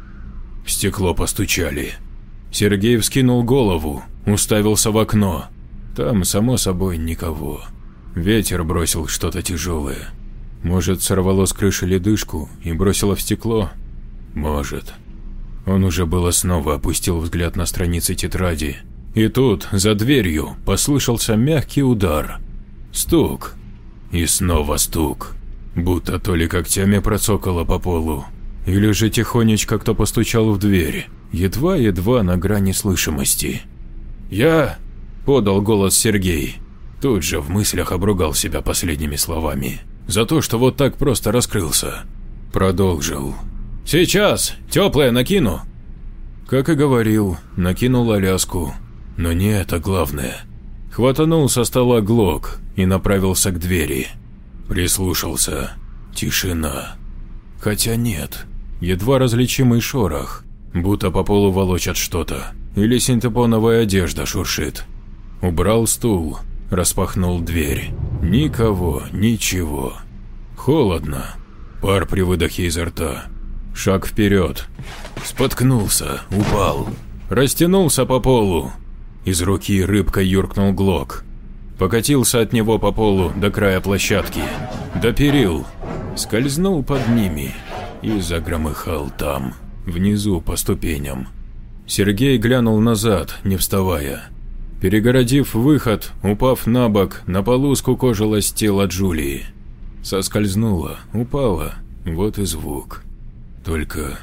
[SPEAKER 1] В стекло постучали. Сергей вскинул голову, уставился в окно. Там, само собой, никого. Ветер бросил что-то тяжелое. Может, сорвало с крыши ледышку и бросило в стекло? Может. Он уже было снова опустил взгляд на страницы тетради. И тут, за дверью, послышался мягкий удар. Стук. И снова стук. Будто то ли когтями процокало по полу, или же тихонечко кто постучал в дверь, едва-едва на грани слышимости. «Я!» – подал голос Сергей. Тут же в мыслях обругал себя последними словами. За то, что вот так просто раскрылся. Продолжил. «Сейчас! Теплое накину!» Как и говорил, накинул Аляску. Но не это главное. Хватанул со стола глок и направился к двери. Прислушался. Тишина. Хотя нет. Едва различимый шорох. Будто по полу волочат что-то. Или синтепоновая одежда шуршит. Убрал стул. Распахнул дверь. Никого, ничего. Холодно. Пар при выдохе изо рта. Шаг вперед. Споткнулся, упал. Растянулся по полу. Из руки рыбкой юркнул глок. Покатился от него по полу до края площадки. До перил. Скользнул под ними и загромыхал там, внизу по ступеням. Сергей глянул назад, не вставая. Перегородив выход, упав на бок, на полу скукожилось тело Джулии. Соскользнула, упала, вот и звук. Только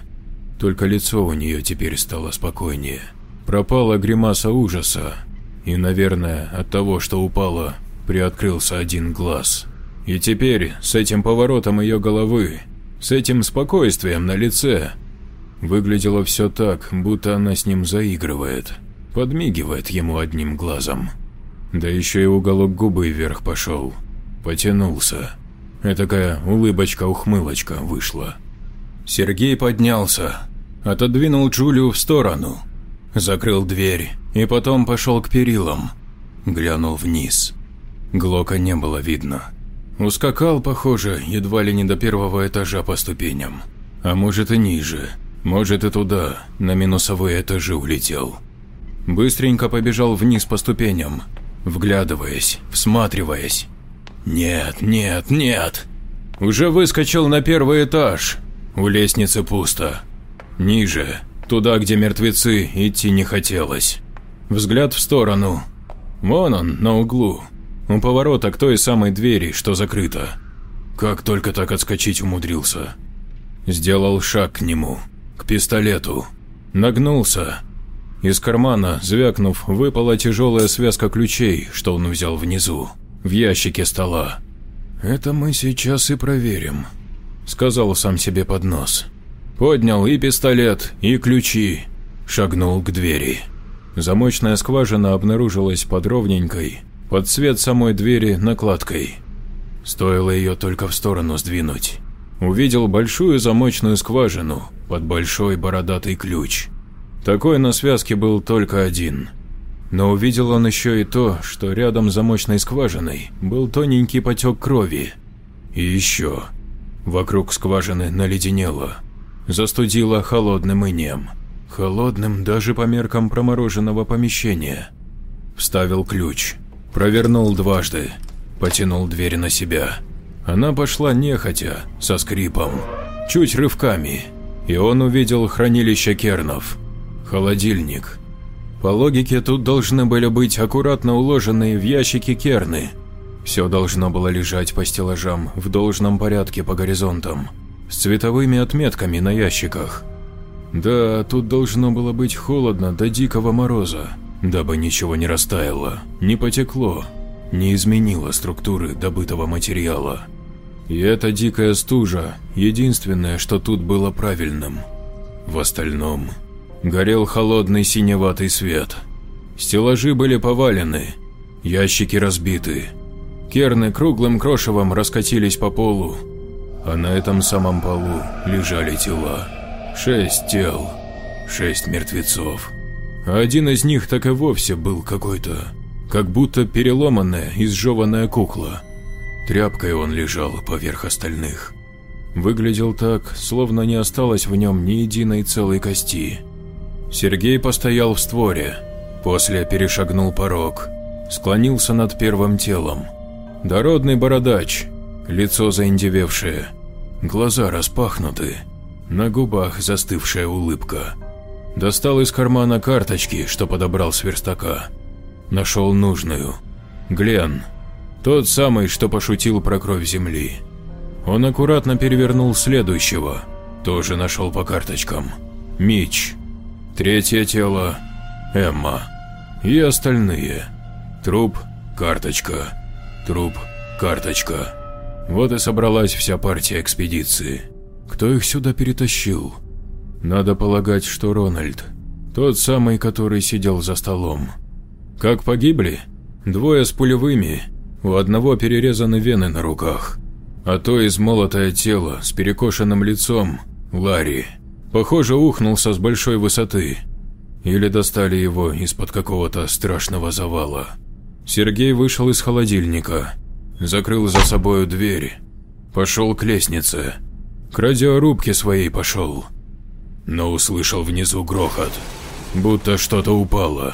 [SPEAKER 1] лицо у нее теперь стало спокойнее. Пропала гримаса ужаса. И, наверное, от того, что упала, приоткрылся один глаз. И теперь, с этим поворотом ее головы, с этим спокойствием на лице, выглядело все так, будто она с ним заигрывает, подмигивает ему одним глазом. Да еще и уголок губы вверх пошел, потянулся. Этакая улыбочка-ухмылочка вышла. Сергей поднялся, отодвинул Джулию в сторону, закрыл дверь и потом пошел к перилам. Глянул вниз. Глока не было видно. Ускакал, похоже, едва ли не до первого этажа по ступеням. А может и ниже, может и туда, на минусовые этажи улетел. Быстренько побежал вниз по ступеням, вглядываясь, всматриваясь. Нет, нет, нет. Уже выскочил на первый этаж. У лестницы пусто. Ниже, туда, где мертвецы, идти не хотелось. Взгляд в сторону. Вон он, на углу. У поворота к той самой двери, что закрыта. Как только так отскочить умудрился. Сделал шаг к нему, к пистолету. Нагнулся. Из кармана, звякнув, выпала тяжелая связка ключей, что он взял внизу, в ящике стола. «Это мы сейчас и проверим», – сказал сам себе под нос. Поднял и пистолет, и ключи, шагнул к двери. Замочная скважина обнаружилась под ровненькой, под цвет самой двери накладкой. Стоило ее только в сторону сдвинуть. Увидел большую замочную скважину под большой бородатый ключ. Такой на связке был только один. Но увидел он еще и то, что рядом с замочной скважиной был тоненький потек крови. И еще. Вокруг скважины наледенело. Застудило холодным инеем. Холодным даже по меркам промороженного помещения. Вставил ключ. Провернул дважды. Потянул дверь на себя. Она пошла нехотя, со скрипом, чуть рывками, и он увидел хранилище кернов. Холодильник. По логике, тут должны были быть аккуратно уложенные в ящики керны. Все должно было лежать по стеллажам в должном порядке по горизонтам, с цветовыми отметками на ящиках. Да, тут должно было быть холодно до дикого мороза, дабы ничего не растаяло, не потекло, не изменило структуры добытого материала. И эта дикая стужа – единственное, что тут было правильным. В остальном горел холодный синеватый свет. Стеллажи были повалены, ящики разбиты. Керны круглым крошевом раскатились по полу, а на этом самом полу лежали тела. 6 тел, 6 мертвецов. А один из них так и вовсе был какой-то, как будто переломанная, изжеванная кукла. Тряпкой он лежал поверх остальных. Выглядел так, словно не осталось в нем ни единой целой кости. Сергей постоял в створе, после перешагнул порог, склонился над первым телом. Дородный бородач, лицо заиндевевшее, глаза распахнуты, на губах застывшая улыбка. Достал из кармана карточки, что подобрал с верстака. Нашел нужную. Глен. Тот самый, что пошутил про кровь земли. Он аккуратно перевернул следующего. Тоже нашел по карточкам. Мич. Третье тело. Эмма. И остальные. Труп. Карточка. Труп. Карточка. Вот и собралась вся партия экспедиции. Кто их сюда перетащил? Надо полагать, что Рональд. Тот самый, который сидел за столом. Как погибли? 2 с пулевыми. У одного перерезаны вены на руках. А то измолотое тело с перекошенным лицом – Ларри. Похоже, ухнулся с большой высоты. Или достали его из-под какого-то страшного завала. Сергей вышел из холодильника, закрыл за собою дверь, пошел к лестнице. К радиорубке своей пошел. Но услышал внизу грохот, будто что-то упало.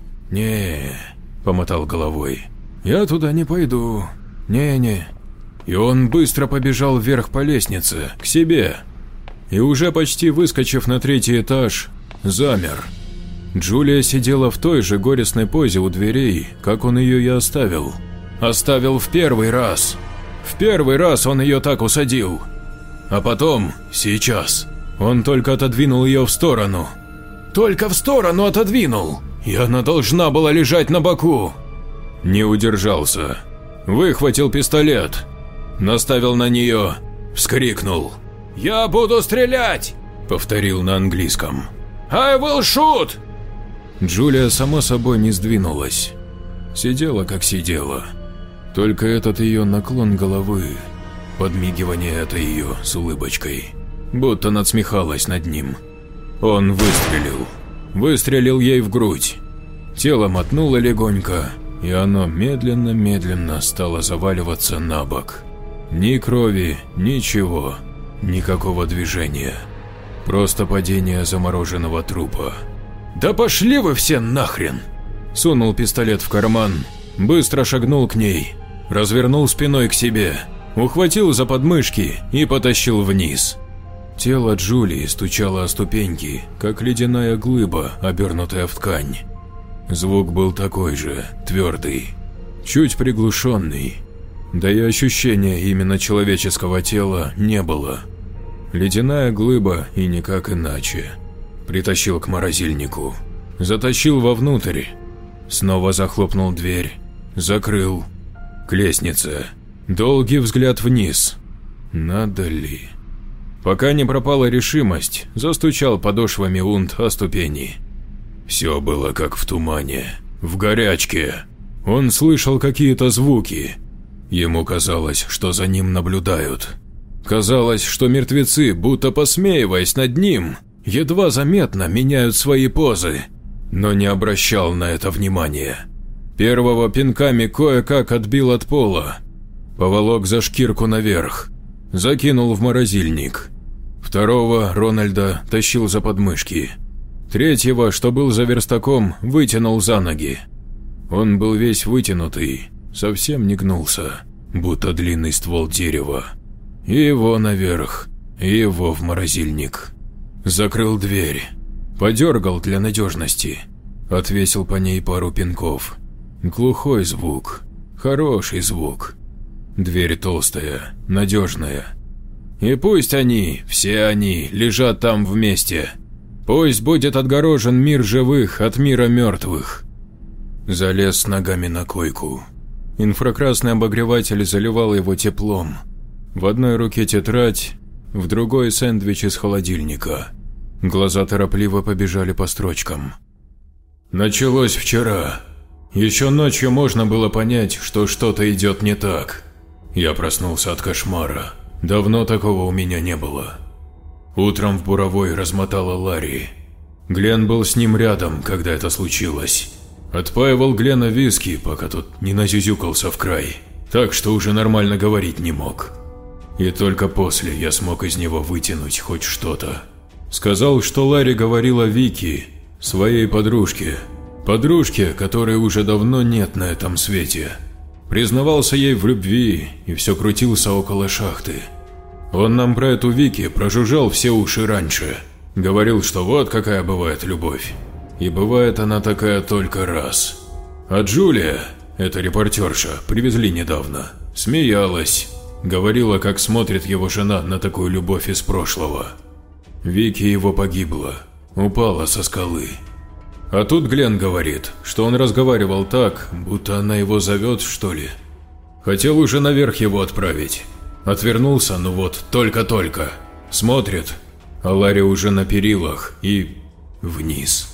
[SPEAKER 1] «Не», – помотал головой, – «я туда не пойду, не-не». И он быстро побежал вверх по лестнице, к себе. И уже почти выскочив на 3-й этаж, замер. Джулия сидела в той же горестной позе у дверей, как он ее и оставил. Оставил в первый раз. В первый раз он ее так усадил. А потом, сейчас, он только отодвинул ее в сторону. Только в сторону отодвинул, и она должна была лежать на боку. Не удержался. Выхватил пистолет. Наставил на нее, вскрикнул. «Я буду стрелять!» – повторил на английском. «I will shoot!» Джулия, само собой, не сдвинулась. Сидела, как сидела. Только этот ее наклон головы, подмигивание это ее с улыбочкой, будто надсмехалась над ним. Он выстрелил. Выстрелил ей в грудь. Тело мотнуло легонько, и оно медленно-медленно стало заваливаться на бок. Ни крови, ничего, никакого движения. Просто падение замороженного трупа. «Да пошли вы все нахрен!» Сунул пистолет в карман, быстро шагнул к ней, развернул спиной к себе, ухватил за подмышки и потащил вниз. Тело Джулии стучало о ступеньки, как ледяная глыба, обернутая в ткань. Звук был такой же, твердый, чуть приглушенный. Да и ощущения именно человеческого тела не было. Ледяная глыба и никак иначе. Притащил к морозильнику. Затащил вовнутрь. Снова захлопнул дверь. Закрыл. К лестнице. Долгий взгляд вниз. Надо ли? Пока не пропала решимость, застучал подошвами унт о ступени. Все было как в тумане, в горячке. Он слышал какие-то звуки. Ему казалось, что за ним наблюдают. Казалось, что мертвецы, будто посмеиваясь над ним, едва заметно меняют свои позы, но не обращал на это внимания. Первого пинками кое-как отбил от пола, поволок за шкирку наверх, закинул в морозильник. Второго Рональда тащил за подмышки. Третьего, что был за верстаком, вытянул за ноги. Он был весь вытянутый, совсем не гнулся, будто длинный ствол дерева. И его наверх, и его в морозильник. Закрыл дверь, подергал для надежности, отвесил по ней пару пинков. Глухой звук, хороший звук. Дверь толстая, надежная. И пусть они, все они, лежат там вместе. Пусть будет отгорожен мир живых от мира мертвых. Залез с ногами на койку. Инфракрасный обогреватель заливал его теплом. В одной руке тетрадь, в другой сэндвич из холодильника. Глаза торопливо побежали по строчкам. Началось вчера. Еще ночью можно было понять, что что-то идет не так. Я проснулся от кошмара. Давно такого у меня не было. Утром в буровой размотала Ларри. Глен был с ним рядом, когда это случилось. Отпаивал Глена виски, пока тот не назюзюкался в край, так что уже нормально говорить не мог. И только после я смог из него вытянуть хоть что-то. Сказал, что Ларри говорила Вики, своей подружке. Подружке, которой уже давно нет на этом свете. Признавался ей в любви и все крутился около шахты. Он нам про эту Вики прожужжал все уши раньше. Говорил, что вот какая бывает любовь. И бывает она такая только раз. А Джулия, эта репортерша, привезли недавно, смеялась. Говорила, как смотрит его жена на такую любовь из прошлого. Вики его погибла, упала со скалы. А тут Глен говорит, что он разговаривал так, будто она его зовет, что ли. Хотел уже наверх его отправить. Отвернулся, ну вот, только-только. Смотрит, а Ларри уже на перилах и вниз.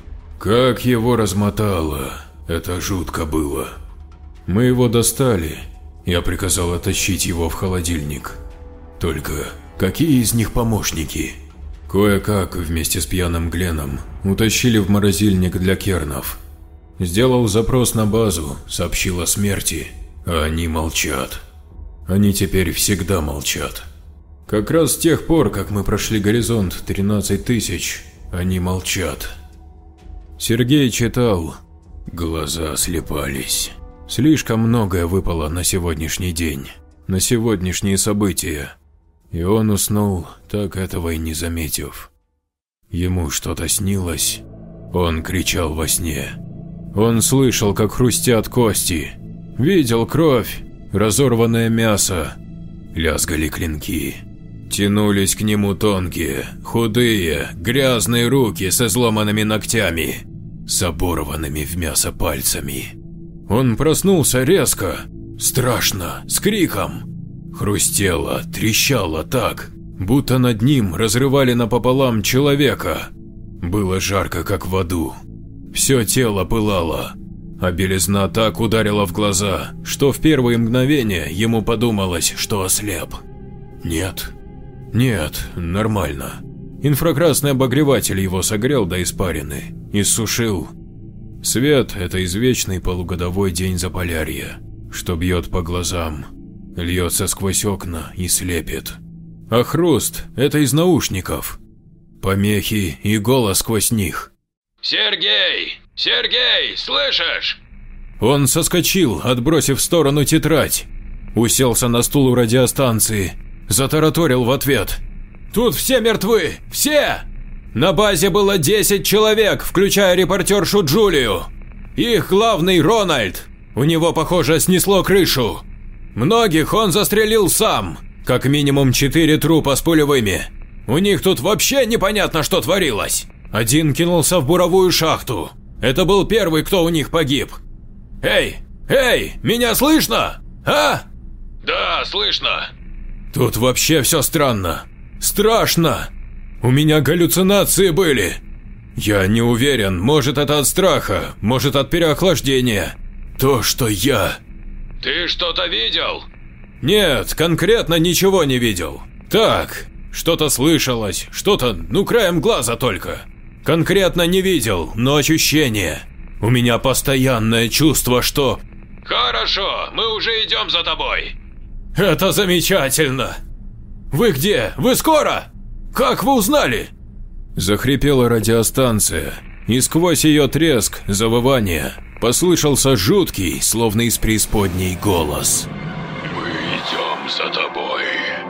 [SPEAKER 1] Как его размотало, это жутко было. Мы его достали. Я приказал оттащить его в холодильник. Только какие из них помощники? Кое-как вместе с пьяным Гленом утащили в морозильник для кернов. Сделал запрос на базу, сообщил о смерти, а они молчат. Они теперь всегда молчат. Как раз с тех пор, как мы прошли горизонт 13 тысяч, они молчат. Сергей читал, глаза слепались. Слишком многое выпало на сегодняшний день, на сегодняшние события. И он уснул, так этого и не заметив. Ему что-то снилось. Он кричал во сне. Он слышал, как хрустят кости. Видел кровь, разорванное мясо. Лязгали клинки. Тянулись к нему тонкие, худые, грязные руки с изломанными ногтями, с оборванными в мясо пальцами. Он проснулся резко, страшно, с криком. Хрустело, трещало так, будто над ним разрывали напополам человека. Было жарко, как в аду. Все тело пылало, а белизна так ударила в глаза, что в первые мгновения ему подумалось, что ослеп. Нет, нормально. Инфракрасный обогреватель его согрел до испарины, иссушил. Свет – это извечный полугодовой день Заполярья, что бьет по глазам, льется сквозь окна и слепит. А хруст – это из наушников. Помехи и голос сквозь них.
[SPEAKER 2] «Сергей! Сергей, слышишь?»
[SPEAKER 1] Он соскочил, отбросив в сторону тетрадь. Уселся на стул у радиостанции, затараторил в ответ. «Тут все мертвы! Все! На базе было 10 человек, включая репортершу Джулию. Их главный Рональд. У него, похоже, снесло крышу. Многих он застрелил сам. Как минимум 4 трупа с пулевыми. У них тут вообще непонятно, что творилось. Один кинулся в буровую шахту. Это был первый, кто у них погиб. Эй, меня слышно? А?
[SPEAKER 2] Да, слышно.
[SPEAKER 1] Тут вообще все странно. Страшно. У меня галлюцинации были. Я не уверен, может это от страха, может от переохлаждения. То, что я…
[SPEAKER 2] Ты что-то видел?
[SPEAKER 1] Нет, конкретно ничего не видел. Так, что-то слышалось, что-то, краем глаза только. Конкретно не видел, но ощущение. У меня постоянное чувство, что…
[SPEAKER 2] Хорошо, мы уже идем за тобой.
[SPEAKER 1] Это замечательно. Вы где? Вы скоро? Как вы узнали? Захрипела радиостанция, и сквозь ее треск, завывание, послышался жуткий, словно из преисподней, голос.
[SPEAKER 2] Мы идем за тобой.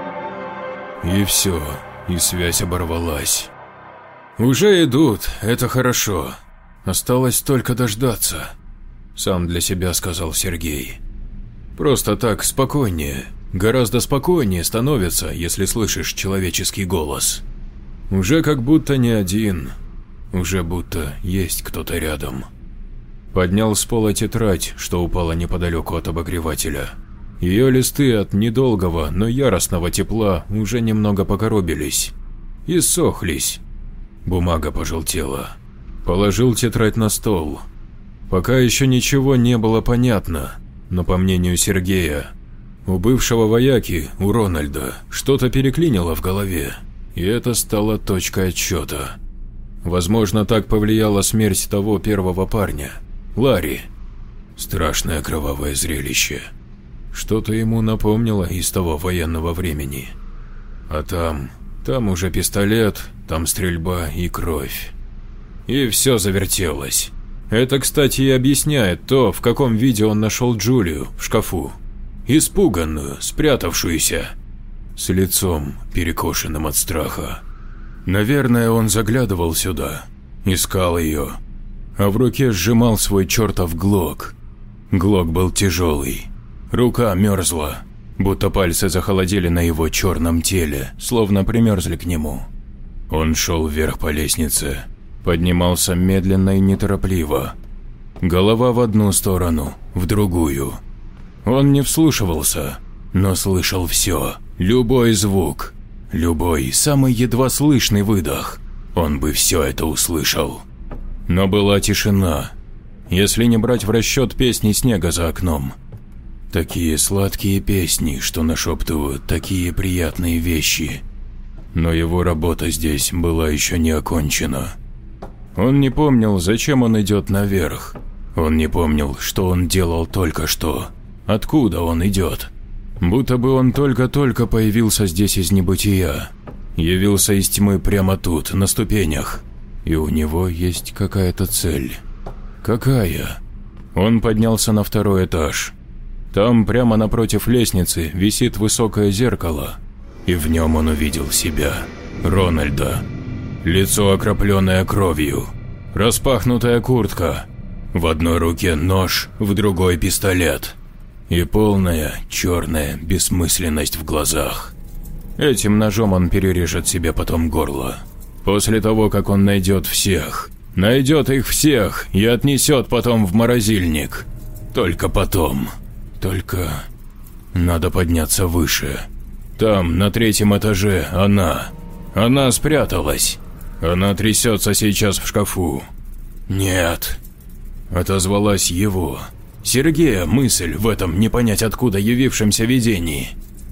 [SPEAKER 1] И все, и связь оборвалась. Уже идут, это хорошо. Осталось только дождаться. Сам для себя сказал Сергей. Просто так спокойнее, гораздо спокойнее становится, если слышишь человеческий голос. Уже как будто не один, уже будто есть кто-то рядом. Поднял с пола тетрадь, что упала неподалеку от обогревателя. Ее листы от недолгого, но яростного тепла уже немного покоробились и ссохлись. Бумага пожелтела. Положил тетрадь на стол. Пока еще ничего не было понятно, но по мнению Сергея, у бывшего вояки, у Рональда, что-то переклинило в голове, и это стало точкой отсчета. Возможно, так повлияла смерть того первого парня, Ларри. Страшное кровавое зрелище. Что-то ему напомнило из того военного времени. А там уже пистолет, там стрельба и кровь. И все завертелось. Это, кстати, и объясняет то, в каком виде он нашел Джулию в шкафу. Испуганную, спрятавшуюся, с лицом, перекошенным от страха. Наверное, он заглядывал сюда, искал ее, а в руке сжимал свой чертов глок. Глок был тяжелый, рука мерзла, будто пальцы захолодели на его черном теле, словно примерзли к нему. Он шел вверх по лестнице, поднимался медленно и неторопливо. Голова в одну сторону, в другую. Он не вслушивался, но слышал все, любой звук, любой, самый едва слышный выдох. Он бы все это услышал. Но была тишина, если не брать в расчет песни снега за окном. Такие сладкие песни, что нашептывают такие приятные вещи. Но его работа здесь была еще не окончена. Он не помнил, зачем он идет наверх. Он не помнил, что он делал только что. Откуда он идет? Будто бы он только-только появился здесь из небытия. Явился из тьмы прямо тут, на ступенях. И у него есть какая-то цель. Какая? Он поднялся на второй этаж. Там, прямо напротив лестницы, висит высокое зеркало. И в нем он увидел себя, Рональда. Лицо, окропленное кровью. Распахнутая куртка. В одной руке нож, в другой пистолет. И полная черная бессмысленность в глазах. Этим ножом он перережет себе потом горло. После того, как он найдет всех. Найдет их всех и отнесет потом в морозильник. Только потом. Только надо подняться выше. Там, на третьем этаже, она. Она спряталась. Она трясется сейчас в шкафу. Нет. Отозвалась его. Сергея мысль в этом не понять откуда явившемся видении.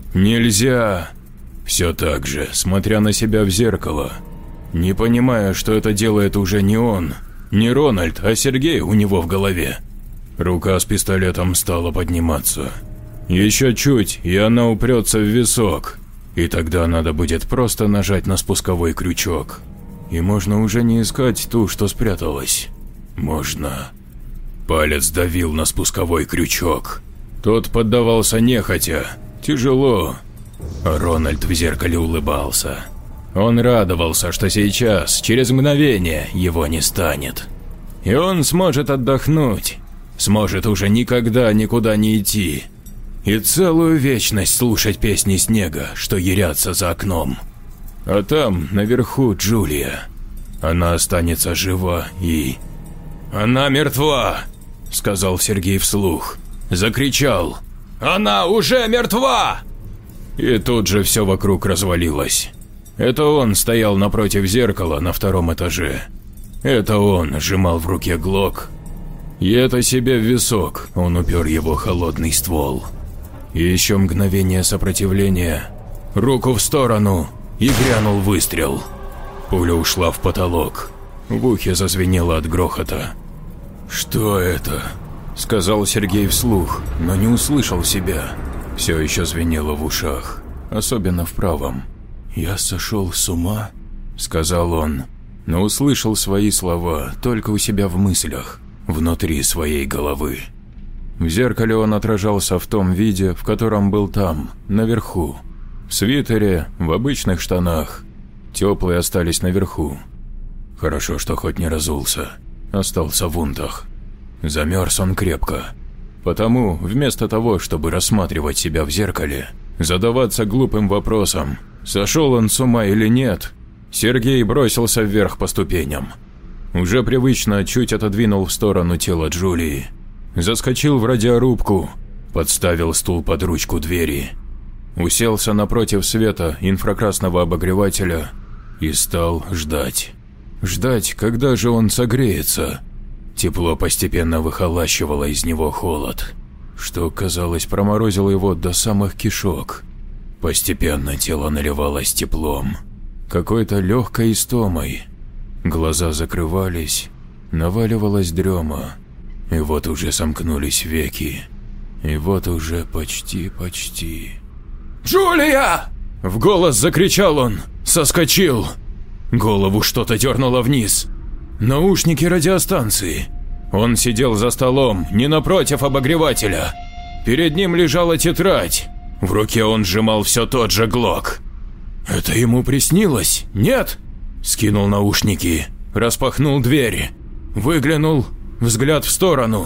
[SPEAKER 1] Нельзя. Все так же, смотря на себя в зеркало. Не понимая, что это делает уже не он, не Рональд, а Сергей у него в голове. Рука с пистолетом стала подниматься. Еще чуть, и она упрется в висок. И тогда надо будет просто нажать на спусковой крючок. И можно уже не искать ту, что спряталась. Можно. Палец давил на спусковой крючок. Тот поддавался нехотя, тяжело. А Рональд в зеркале улыбался. Он радовался, что сейчас, через мгновение, его не станет. И он сможет отдохнуть, сможет уже никогда никуда не идти. И целую вечность слушать песни снега, что ярятся за окном. А там, наверху, Джулия. Она останется жива и… «Она мертва!» – сказал Сергей вслух. Закричал: «Она уже мертва!» И тут же все вокруг развалилось. Это он стоял напротив зеркала на 2-м этаже. Это он сжимал в руке глок. И это себе в висок он упер его холодный ствол. И еще мгновение сопротивления, руку в сторону, и грянул выстрел. Пуля ушла в потолок. В ухе зазвенело от грохота. «Что это?» – сказал Сергей вслух, но не услышал себя. Все еще звенело в ушах, особенно в правом. «Я сошел с ума?» – сказал он, но услышал свои слова только у себя в мыслях, внутри своей головы. В зеркале он отражался в том виде, в котором был там, наверху. В свитере, в обычных штанах. Теплые остались наверху. Хорошо, что хоть не разулся, остался в унтах. Замерз он крепко. Потому, вместо того, чтобы рассматривать себя в зеркале, задаваться глупым вопросом, сошел он с ума или нет, Сергей бросился вверх по ступеням. Уже привычно чуть отодвинул в сторону тело Джулии. Заскочил в радиорубку, подставил стул под ручку двери. Уселся напротив света инфракрасного обогревателя и стал ждать. Ждать, когда же он согреется. Тепло постепенно выхолащивало из него холод, что, казалось, проморозило его до самых кишок. Постепенно тело наливалось теплом, какой-то легкой истомой. Глаза закрывались, наваливалась дрема, и вот уже сомкнулись веки, и вот уже почти. «Джулия!» – в голос закричал он, соскочил. Голову что-то дернуло вниз. Наушники радиостанции. Он сидел за столом, не напротив обогревателя. Перед ним лежала тетрадь. В руке он сжимал все тот же глок. Это ему приснилось? Нет? Скинул наушники, распахнул дверь, выглянул, взгляд в сторону.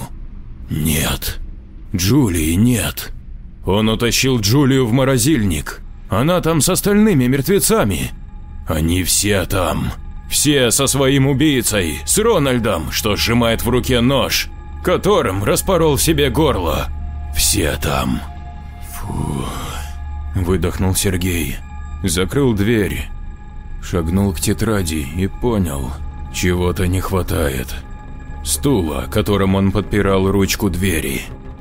[SPEAKER 1] Нет. Джулии нет. Он утащил Джулию в морозильник. Она там с остальными мертвецами. Они все там. Все со своим убийцей, с Рональдом, что сжимает в руке нож, которым распорол себе горло. Все там. Фу. Выдохнул Сергей. Закрыл дверь. Шагнул к тетради и понял, чего-то не хватает. Стула, которым он подпирал ручку двери.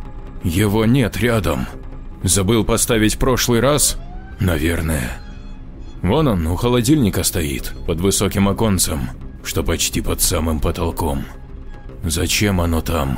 [SPEAKER 1] Его нет рядом. Забыл поставить в прошлый раз? Наверное. Вон он у холодильника стоит, под высоким оконцем, что почти под самым потолком. Зачем оно там?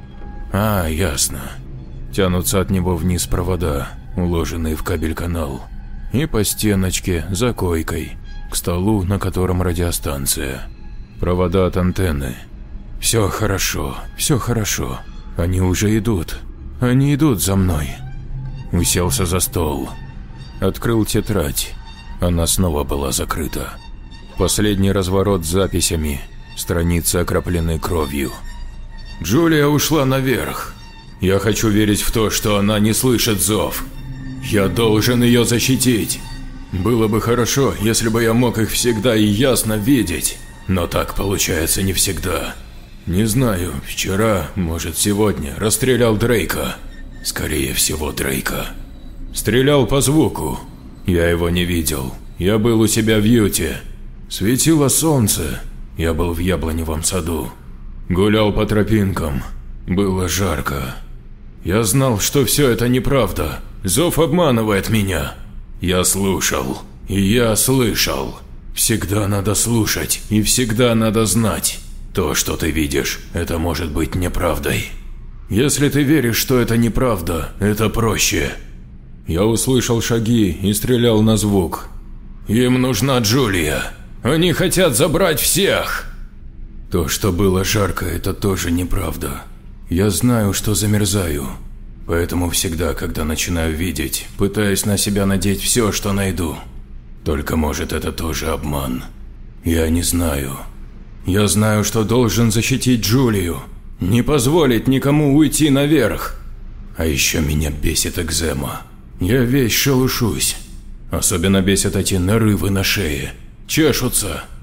[SPEAKER 1] А, ясно. Тянутся от него вниз провода, уложенные в кабель-канал. И по стеночке, за койкой, к столу, на котором радиостанция. Провода от антенны. Все хорошо, все хорошо. Они уже идут. Они идут за мной. Уселся за стол. Открыл тетрадь. Она снова была закрыта. Последний разворот с записями. Страницы окроплены кровью. Джулия ушла наверх. Я хочу верить в то, что она не слышит зов. Я должен ее защитить. Было бы хорошо, если бы я мог их всегда и ясно видеть. Но так получается не всегда. Не знаю, вчера, может сегодня, расстрелял Дрейка. Скорее всего, Дрейка. Стрелял по звуку. Я его не видел. Я был у себя в Юте. Светило солнце. Я был в яблоневом саду. Гулял по тропинкам. Было жарко. Я знал, что все это неправда. Зов обманывает меня. Я слушал. И я слышал. Всегда надо слушать. И всегда надо знать. То, что ты видишь, это может быть неправдой. Если ты веришь, что это неправда, это проще. Я услышал шаги и стрелял на звук. Им нужна Джулия. Они хотят забрать всех. То, что было жарко, это тоже неправда. Я знаю, что замерзаю. Поэтому всегда, когда начинаю видеть, пытаюсь на себя надеть все, что найду. Только может это тоже обман. Я не знаю. Я знаю, что должен защитить Джулию. Не позволить никому уйти наверх. А еще меня бесит экзема. Я весь шелушусь. Особенно бесят эти нарывы на шее. Чешутся.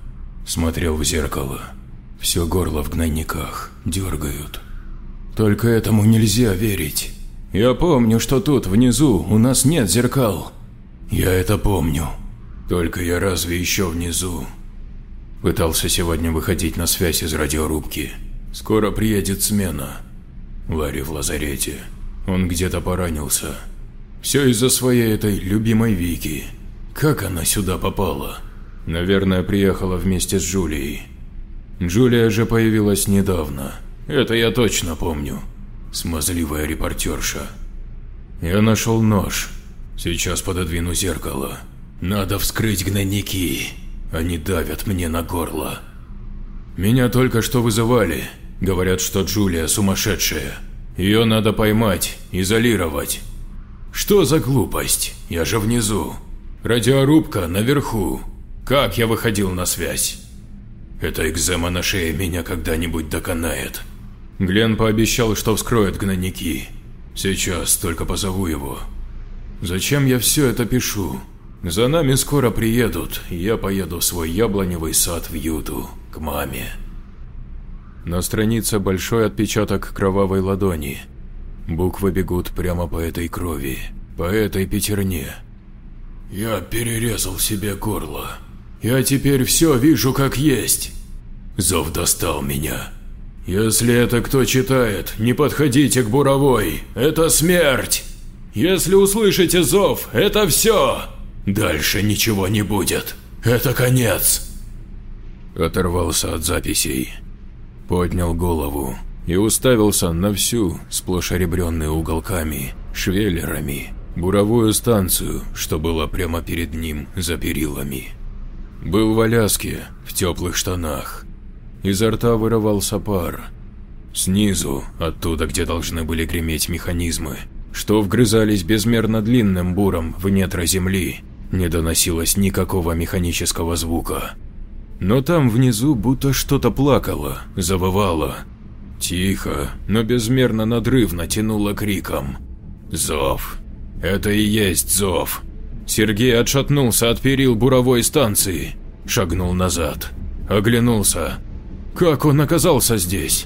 [SPEAKER 1] Смотрел в зеркало. Все горло в гнойниках, дергают. Только этому нельзя верить. Я помню, что тут, внизу, у нас нет зеркал. Я это помню. Только я разве еще внизу? Пытался сегодня выходить на связь из радиорубки. Скоро приедет смена. Ларри в лазарете. Он где-то поранился. Все из-за своей этой любимой Вики. Как она сюда попала? Наверное, приехала вместе с Джулией. Джулия же появилась недавно. Это я точно помню. Смазливая репортерша. Я нашел нож. Сейчас пододвину зеркало. Надо вскрыть гнойники. Они давят мне на горло. Меня только что вызывали. Говорят, что Джулия сумасшедшая. Ее надо поймать, изолировать. Что за глупость? Я же внизу. Радиорубка наверху. Как я выходил на связь? Эта экзема на шее меня когда-нибудь доконает. Глен пообещал, что вскроет гнойники. Сейчас только позову его. Зачем я все это пишу? За нами скоро приедут, и я поеду в свой яблоневый сад в Юту, к маме. На странице большой отпечаток кровавой ладони. Буквы бегут прямо по этой крови, по этой пятерне. Я перерезал себе горло. Я теперь все вижу как есть. Зов достал меня. Если это кто читает, не подходите к буровой, это смерть. Если услышите зов, это все. Дальше ничего не будет. Это конец. Оторвался от записей. Поднял голову и уставился на всю, сплошь оребренную уголками, швеллерами, буровую станцию, что была прямо перед ним за перилами. Был в Аляске, в теплых штанах. Изо рта вырывался пар. Снизу, оттуда, где должны были греметь механизмы, что вгрызались безмерно длинным буром в недра земли, не доносилось никакого механического звука. Но там внизу будто что-то плакало, завывало. Тихо, но безмерно надрывно тянуло криком. Зов. Это и есть зов. Сергей отшатнулся от перил буровой станции, шагнул назад, оглянулся. Как он оказался здесь?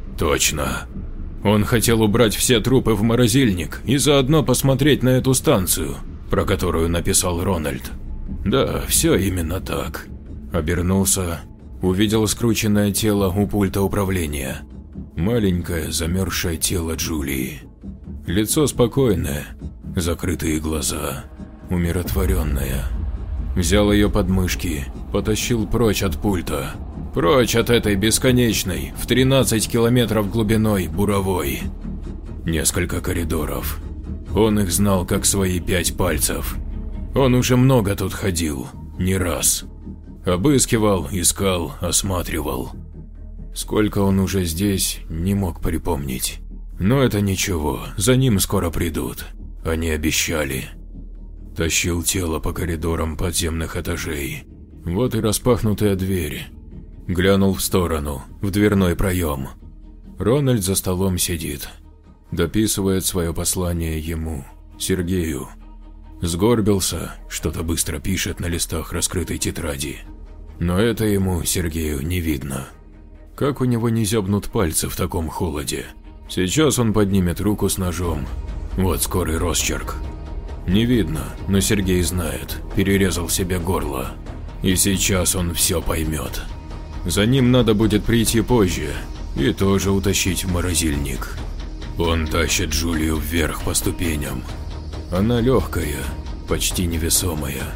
[SPEAKER 1] Точно. Он хотел убрать все трупы в морозильник и заодно посмотреть на эту станцию, про которую написал Рональд. Да, все именно так. Обернулся, увидел скрученное тело у пульта управления. Маленькое замерзшее тело Джулии. Лицо спокойное, закрытые глаза, умиротворенное. Взял ее под мышки, потащил прочь от пульта. Прочь от этой бесконечной, в 13 километров глубиной буровой. Несколько коридоров. Он их знал как свои 5 пальцев. Он уже много тут ходил, не раз. Обыскивал, искал, осматривал. Сколько он уже здесь, не мог припомнить. Но это ничего, за ним скоро придут. Они обещали. Тащил тело по коридорам подземных этажей. Вот и распахнутая дверь. Глянул в сторону, в дверной проем. Рональд за столом сидит. Дописывает свое послание ему, Сергею. Сгорбился, что-то быстро пишет на листах раскрытой тетради. Но это ему, Сергею, не видно. Как у него не зябнут пальцы в таком холоде? Сейчас он поднимет руку с ножом. Вот скорый росчерк. Не видно, но Сергей знает, перерезал себе горло. И сейчас он все поймет. За ним надо будет прийти позже и тоже утащить в морозильник. Он тащит Джулию вверх по ступеням. Она легкая, почти невесомая.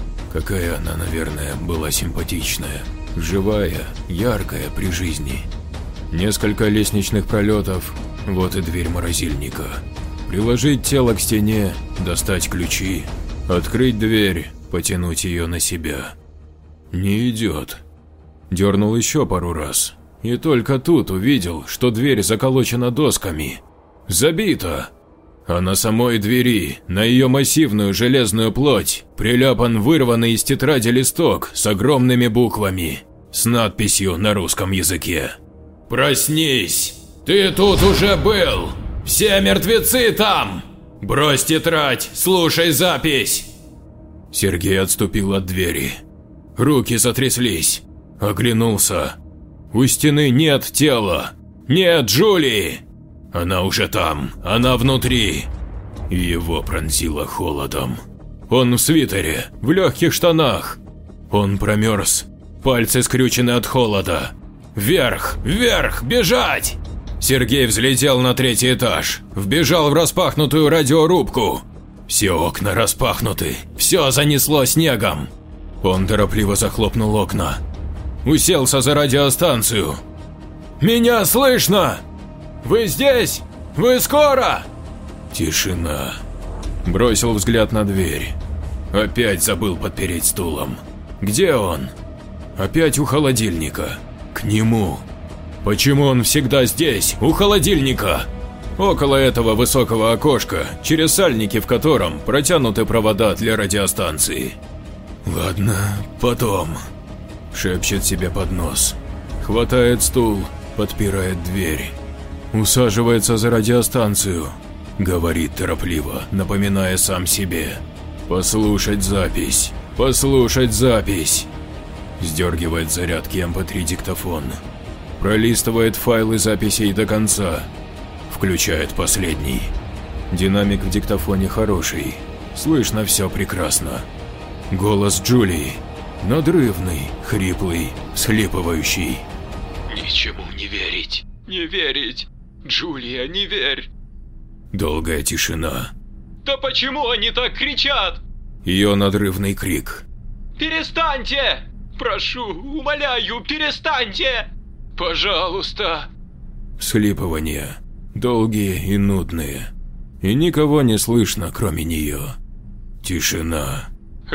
[SPEAKER 1] Какая она, наверное, была симпатичная, живая, яркая при жизни. Несколько лестничных пролетов, вот и дверь морозильника. Приложить тело к стене, достать ключи, открыть дверь, потянуть ее на себя. Не идет. Дернул еще пару раз, и только тут увидел, что дверь заколочена досками. Забита. А на самой двери, на ее массивную железную плоть, приляпан вырванный из тетради листок с огромными буквами, с надписью на русском языке. «Проснись! Ты тут уже был! Все мертвецы там! Брось тетрадь, слушай запись!» Сергей отступил от двери. Руки затряслись. Оглянулся. У стены нет тела. Нет Джулии! Она уже там, она внутри. И его пронзило холодом. Он в свитере, в легких штанах. Он промерз, пальцы скрючены от холода. Вверх, вверх, бежать! Сергей взлетел на 3-й этаж, вбежал в распахнутую радиорубку. Все окна распахнуты, все занесло снегом. Он торопливо захлопнул окна. Уселся за радиостанцию. «Меня слышно? Вы здесь? Вы скоро?» Тишина. Бросил взгляд на дверь. Опять забыл подпереть стулом. Где он? Опять у холодильника. К нему. Почему он всегда здесь, у холодильника? Около этого высокого окошка, через сальники в котором протянуты провода для радиостанции. «Ладно, потом», – шепчет себе под нос. Хватает стул, подпирает дверь. Усаживается за радиостанцию. Говорит торопливо, напоминая сам себе. «Послушать запись, послушать запись». Сдергивает зарядки MP3 диктофон. Пролистывает файлы записей до конца. Включает последний. Динамик в диктофоне хороший. Слышно все прекрасно. Голос Джулии. Надрывный, хриплый, всхлипывающий.
[SPEAKER 2] Ничему не верить. Не верить. Джулия, не верь.
[SPEAKER 1] Долгая тишина.
[SPEAKER 2] Да почему они так кричат?
[SPEAKER 1] Ее надрывный крик.
[SPEAKER 2] Перестаньте! Прошу, умоляю, перестаньте! Пожалуйста!
[SPEAKER 1] Всхлипывания. Долгие и нудные. И никого не слышно, кроме нее. Тишина.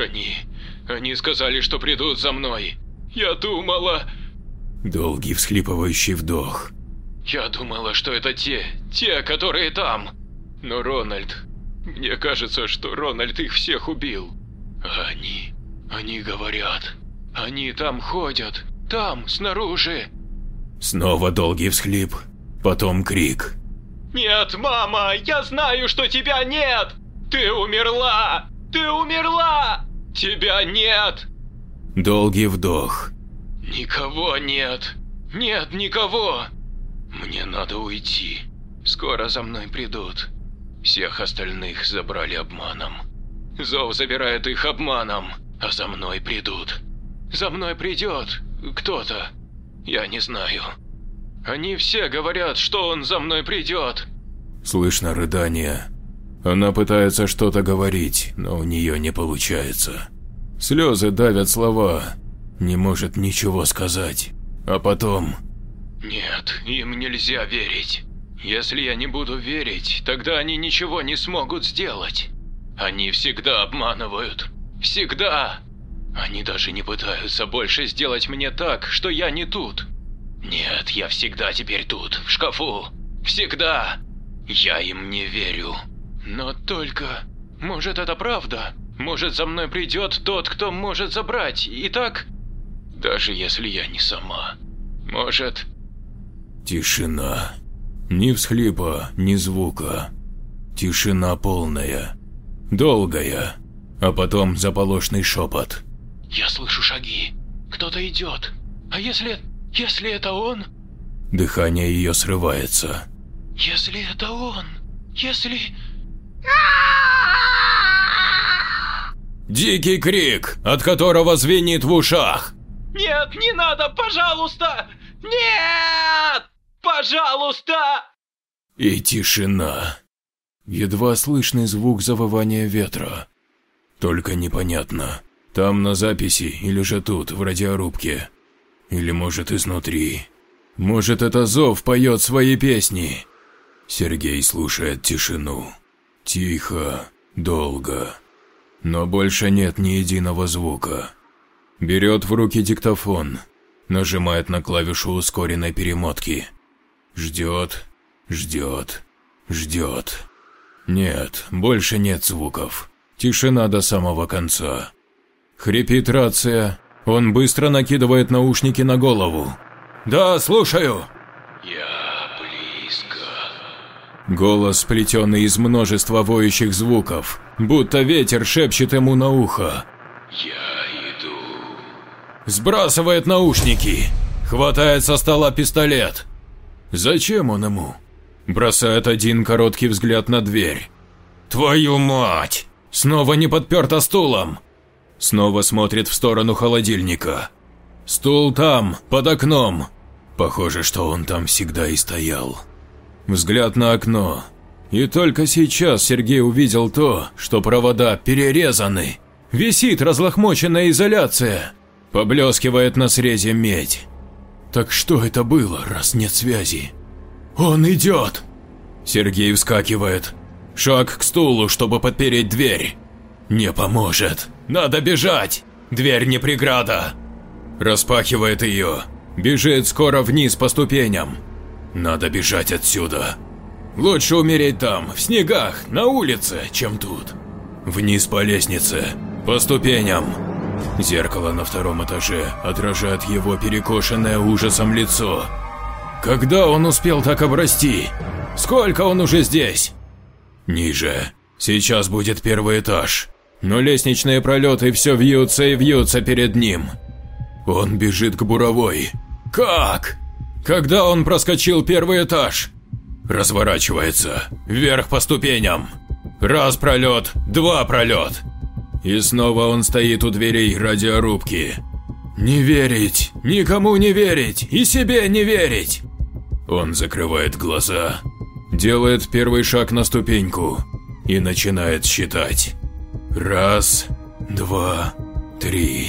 [SPEAKER 2] Они сказали, что придут за мной. Я думала...
[SPEAKER 1] Долгий всхлипывающий вдох.
[SPEAKER 2] Я думала, что это те, которые там. Но Рональд... Мне кажется, что Рональд их всех убил. Они говорят. Они там ходят. Там, снаружи.
[SPEAKER 1] Снова долгий всхлип. Потом крик.
[SPEAKER 2] Нет, мама, я знаю, что тебя нет. Ты умерла. Ты умерла. Тебя нет.
[SPEAKER 1] Долгий вдох.
[SPEAKER 2] Никого нет. Нет никого. Мне надо уйти. Скоро за мной придут. Всех остальных забрали обманом. Зов забирает их обманом, а за мной придут. За мной придет кто-то. Я не знаю. Они все говорят, что он за мной придет.
[SPEAKER 1] Слышно рыдание. Она пытается что-то говорить, но у нее не получается. Слезы давят слова. Не может ничего сказать. А потом...
[SPEAKER 2] Нет, им нельзя верить. Если я не буду верить, тогда они ничего не смогут сделать. Они всегда обманывают. Всегда. Они даже не пытаются больше сделать мне так, что я не тут. Нет, я всегда теперь тут, в шкафу. Всегда. Я им не верю. Но только... Может, это правда? Может, за мной придет тот, кто может забрать, и так? Даже если я не сама. Может...
[SPEAKER 1] Тишина. Ни всхлипа, ни звука. Тишина полная. Долгая. А потом заполошный шепот.
[SPEAKER 2] Я слышу шаги. Кто-то идет. А если это он?
[SPEAKER 1] Дыхание ее срывается.
[SPEAKER 2] Если это он? Если...
[SPEAKER 1] Дикий крик, от которого звенит в ушах.
[SPEAKER 2] Нет, не надо, пожалуйста! Нет! Пожалуйста!
[SPEAKER 1] И тишина. Едва слышный звук завывания ветра. Только непонятно, там на записи или же тут, в радиорубке. Или может изнутри. Может это зов поет свои песни. Сергей слушает тишину. Тихо, долго. Но больше нет ни единого звука. Берет в руки диктофон. Нажимает на клавишу ускоренной перемотки. Ждет, ждет, ждет. Нет, больше нет звуков. Тишина до самого конца. Хрипит рация. Он быстро накидывает наушники на голову. «Да, слушаю!»
[SPEAKER 2] Я близко.
[SPEAKER 1] Голос, сплетенный из множества воющих звуков, будто ветер шепчет ему на ухо.
[SPEAKER 2] Я иду.
[SPEAKER 1] Сбрасывает наушники. Хватает со стола пистолет. Зачем он ему? Бросает один короткий взгляд на дверь. Твою мать! Снова не подперто стулом. Снова смотрит в сторону холодильника. Стул там, под окном. Похоже, что он там всегда и стоял. Взгляд на окно. И только сейчас Сергей увидел то, что провода перерезаны. Висит разлохмоченная изоляция. Поблескивает на срезе медь. Так что это было, раз нет связи? Он идет! Сергей вскакивает. Шаг к стулу, чтобы подпереть дверь. Не поможет. Надо бежать. Дверь не преграда. Распахивает ее. Бежит скоро вниз по ступеням. Надо бежать отсюда. Лучше умереть там, в снегах, на улице, чем тут. Вниз по лестнице, по ступеням. Зеркало на втором этаже отражает его перекошенное ужасом лицо. Когда он успел так обрасти? Сколько он уже здесь? Ниже. Сейчас будет первый этаж. Но лестничные пролеты все вьются и вьются перед ним. Он бежит к буровой. Как? Когда он проскочил первый этаж? Разворачивается. Вверх по ступеням. Раз пролет, два пролет. И снова он стоит у дверей радиорубки. Не верить, никому не верить и себе не верить. Он закрывает глаза, делает первый шаг на ступеньку и начинает считать. Раз, два, три.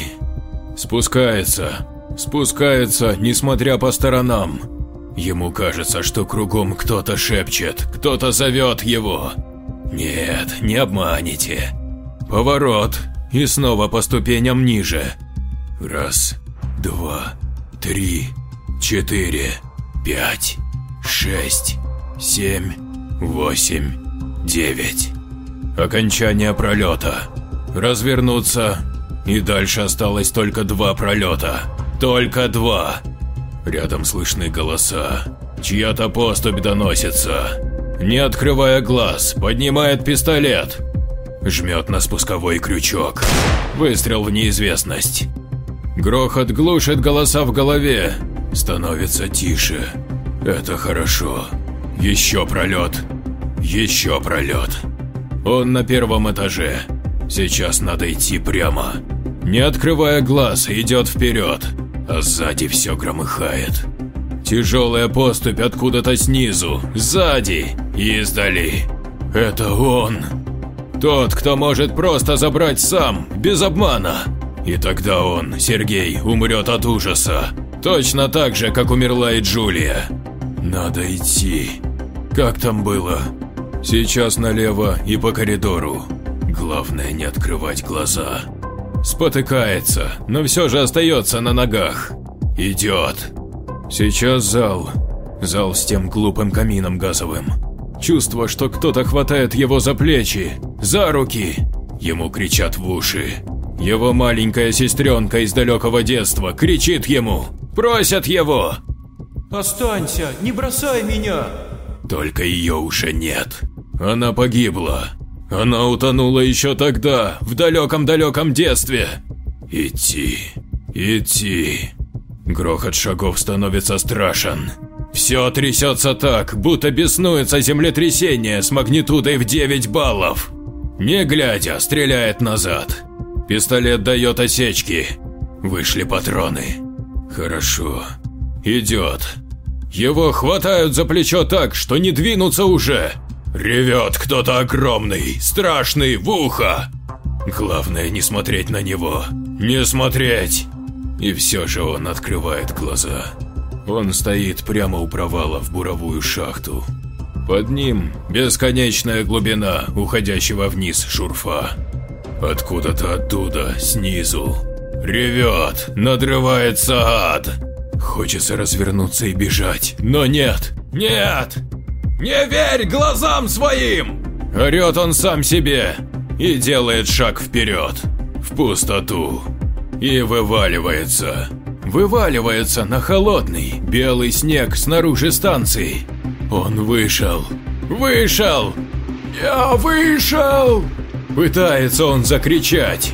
[SPEAKER 1] Спускается, несмотря по сторонам. Ему кажется, что кругом кто-то шепчет, кто-то зовет его. Нет, не обманете. Поворот, и снова по ступеням ниже. Раз, два, три, четыре, 5, 6, 7, 8, 9. Окончание пролета. Развернуться, и дальше осталось только 2 пролета. Только 2. Рядом слышны голоса. Чья-то поступь доносится. Не открывая глаз, поднимает пистолет. Жмет на спусковой крючок. Выстрел в неизвестность. Грохот глушит голоса в голове. Становится тише. Это хорошо. Еще пролет. Еще пролет. Он на первом этаже. Сейчас надо идти прямо. Не открывая глаз, идет вперед. А сзади все громыхает. Тяжелая поступь откуда-то снизу, сзади и издали. Это он. Тот, кто может просто забрать сам, без обмана. И тогда он, Сергей, умрет от ужаса. Точно так же, как умерла и Джулия. Надо идти. Как там было? Сейчас налево и по коридору. Главное не открывать глаза. Спотыкается, но все же остается на ногах. Идет. Сейчас зал. Зал с тем глупым камином газовым. Чувство, что кто-то хватает его за плечи, за руки. Ему кричат в уши. Его маленькая сестренка из далекого детства кричит ему. Просят его.
[SPEAKER 3] «Останься, не бросай меня!»
[SPEAKER 1] Только ее уже нет. Она погибла. Она утонула еще тогда, в далеком-далеком детстве. Идти. Идти. Грохот шагов становится страшен. Все трясется так, будто беснуется землетрясение с магнитудой в 9 баллов. Не глядя, стреляет назад. Пистолет дает осечки. Вышли патроны. Хорошо. Идет. Его хватают за плечо так, что не двинуться уже. Ревет кто-то огромный, страшный, в ухо. Главное не смотреть на него. Не смотреть. И все же он открывает глаза. Он стоит прямо у провала в буровую шахту. Под ним бесконечная глубина уходящего вниз шурфа. Откуда-то оттуда, снизу. Ревет, надрывается ад. Хочется развернуться и бежать, но нет, нет! Не верь глазам своим! Орет он сам себе и делает шаг вперед, в пустоту. И вываливается. Вываливается на холодный, белый снег снаружи станции. Он вышел. Вышел! Я вышел! Пытается он закричать.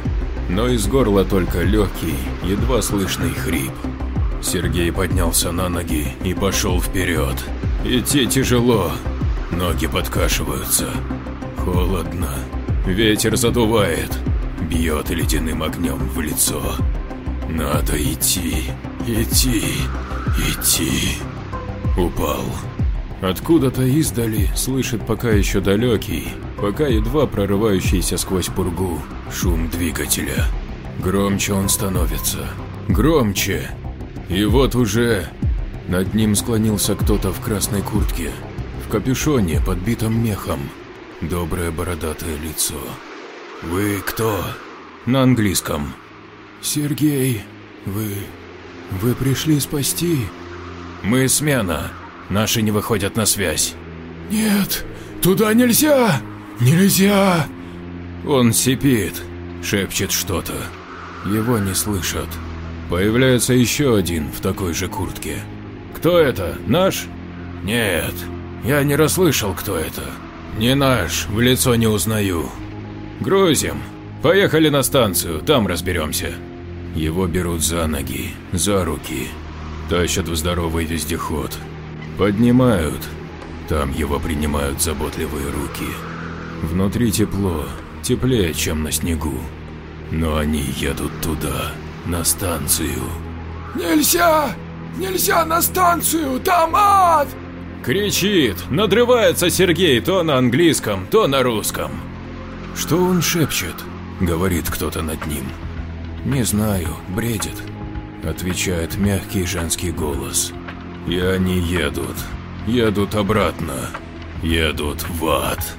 [SPEAKER 1] но из горла только легкий, едва слышный хрип. Сергей поднялся на ноги и пошел вперед. Идти тяжело, ноги подкашиваются. Холодно, ветер задувает, бьет ледяным огнем в лицо. Надо идти, идти, идти. Упал. Откуда-то издали слышит пока еще далекий, пока едва прорывающийся сквозь пургу шум двигателя. Громче он становится, громче. И вот уже над ним склонился кто-то в красной куртке, в капюшоне, подбитом мехом. Доброе бородатое лицо. «Вы кто?» На английском. «Сергей, вы пришли спасти?» «Мы смена. Наши не выходят на связь». «Нет, туда нельзя! Нельзя!» Он сипит, шепчет что-то. Его не слышат. Появляется еще один в такой же куртке. «Кто это? Наш?» «Нет, я не расслышал, кто это. Не наш, в лицо не узнаю». «Грузим. Поехали на станцию, там разберемся». Его берут за ноги, за руки, тащат в здоровый вездеход. Поднимают. Там его принимают заботливые руки. Внутри тепло, теплее, чем на снегу. Но они едут туда, на станцию. «Нельзя! Нельзя на станцию! Там ад!» Кричит, надрывается Сергей то на английском, то на русском. «Что он шепчет?» — говорит кто-то над ним. «Не знаю, бредит», — отвечает мягкий женский голос. И они едут обратно, едут в ад.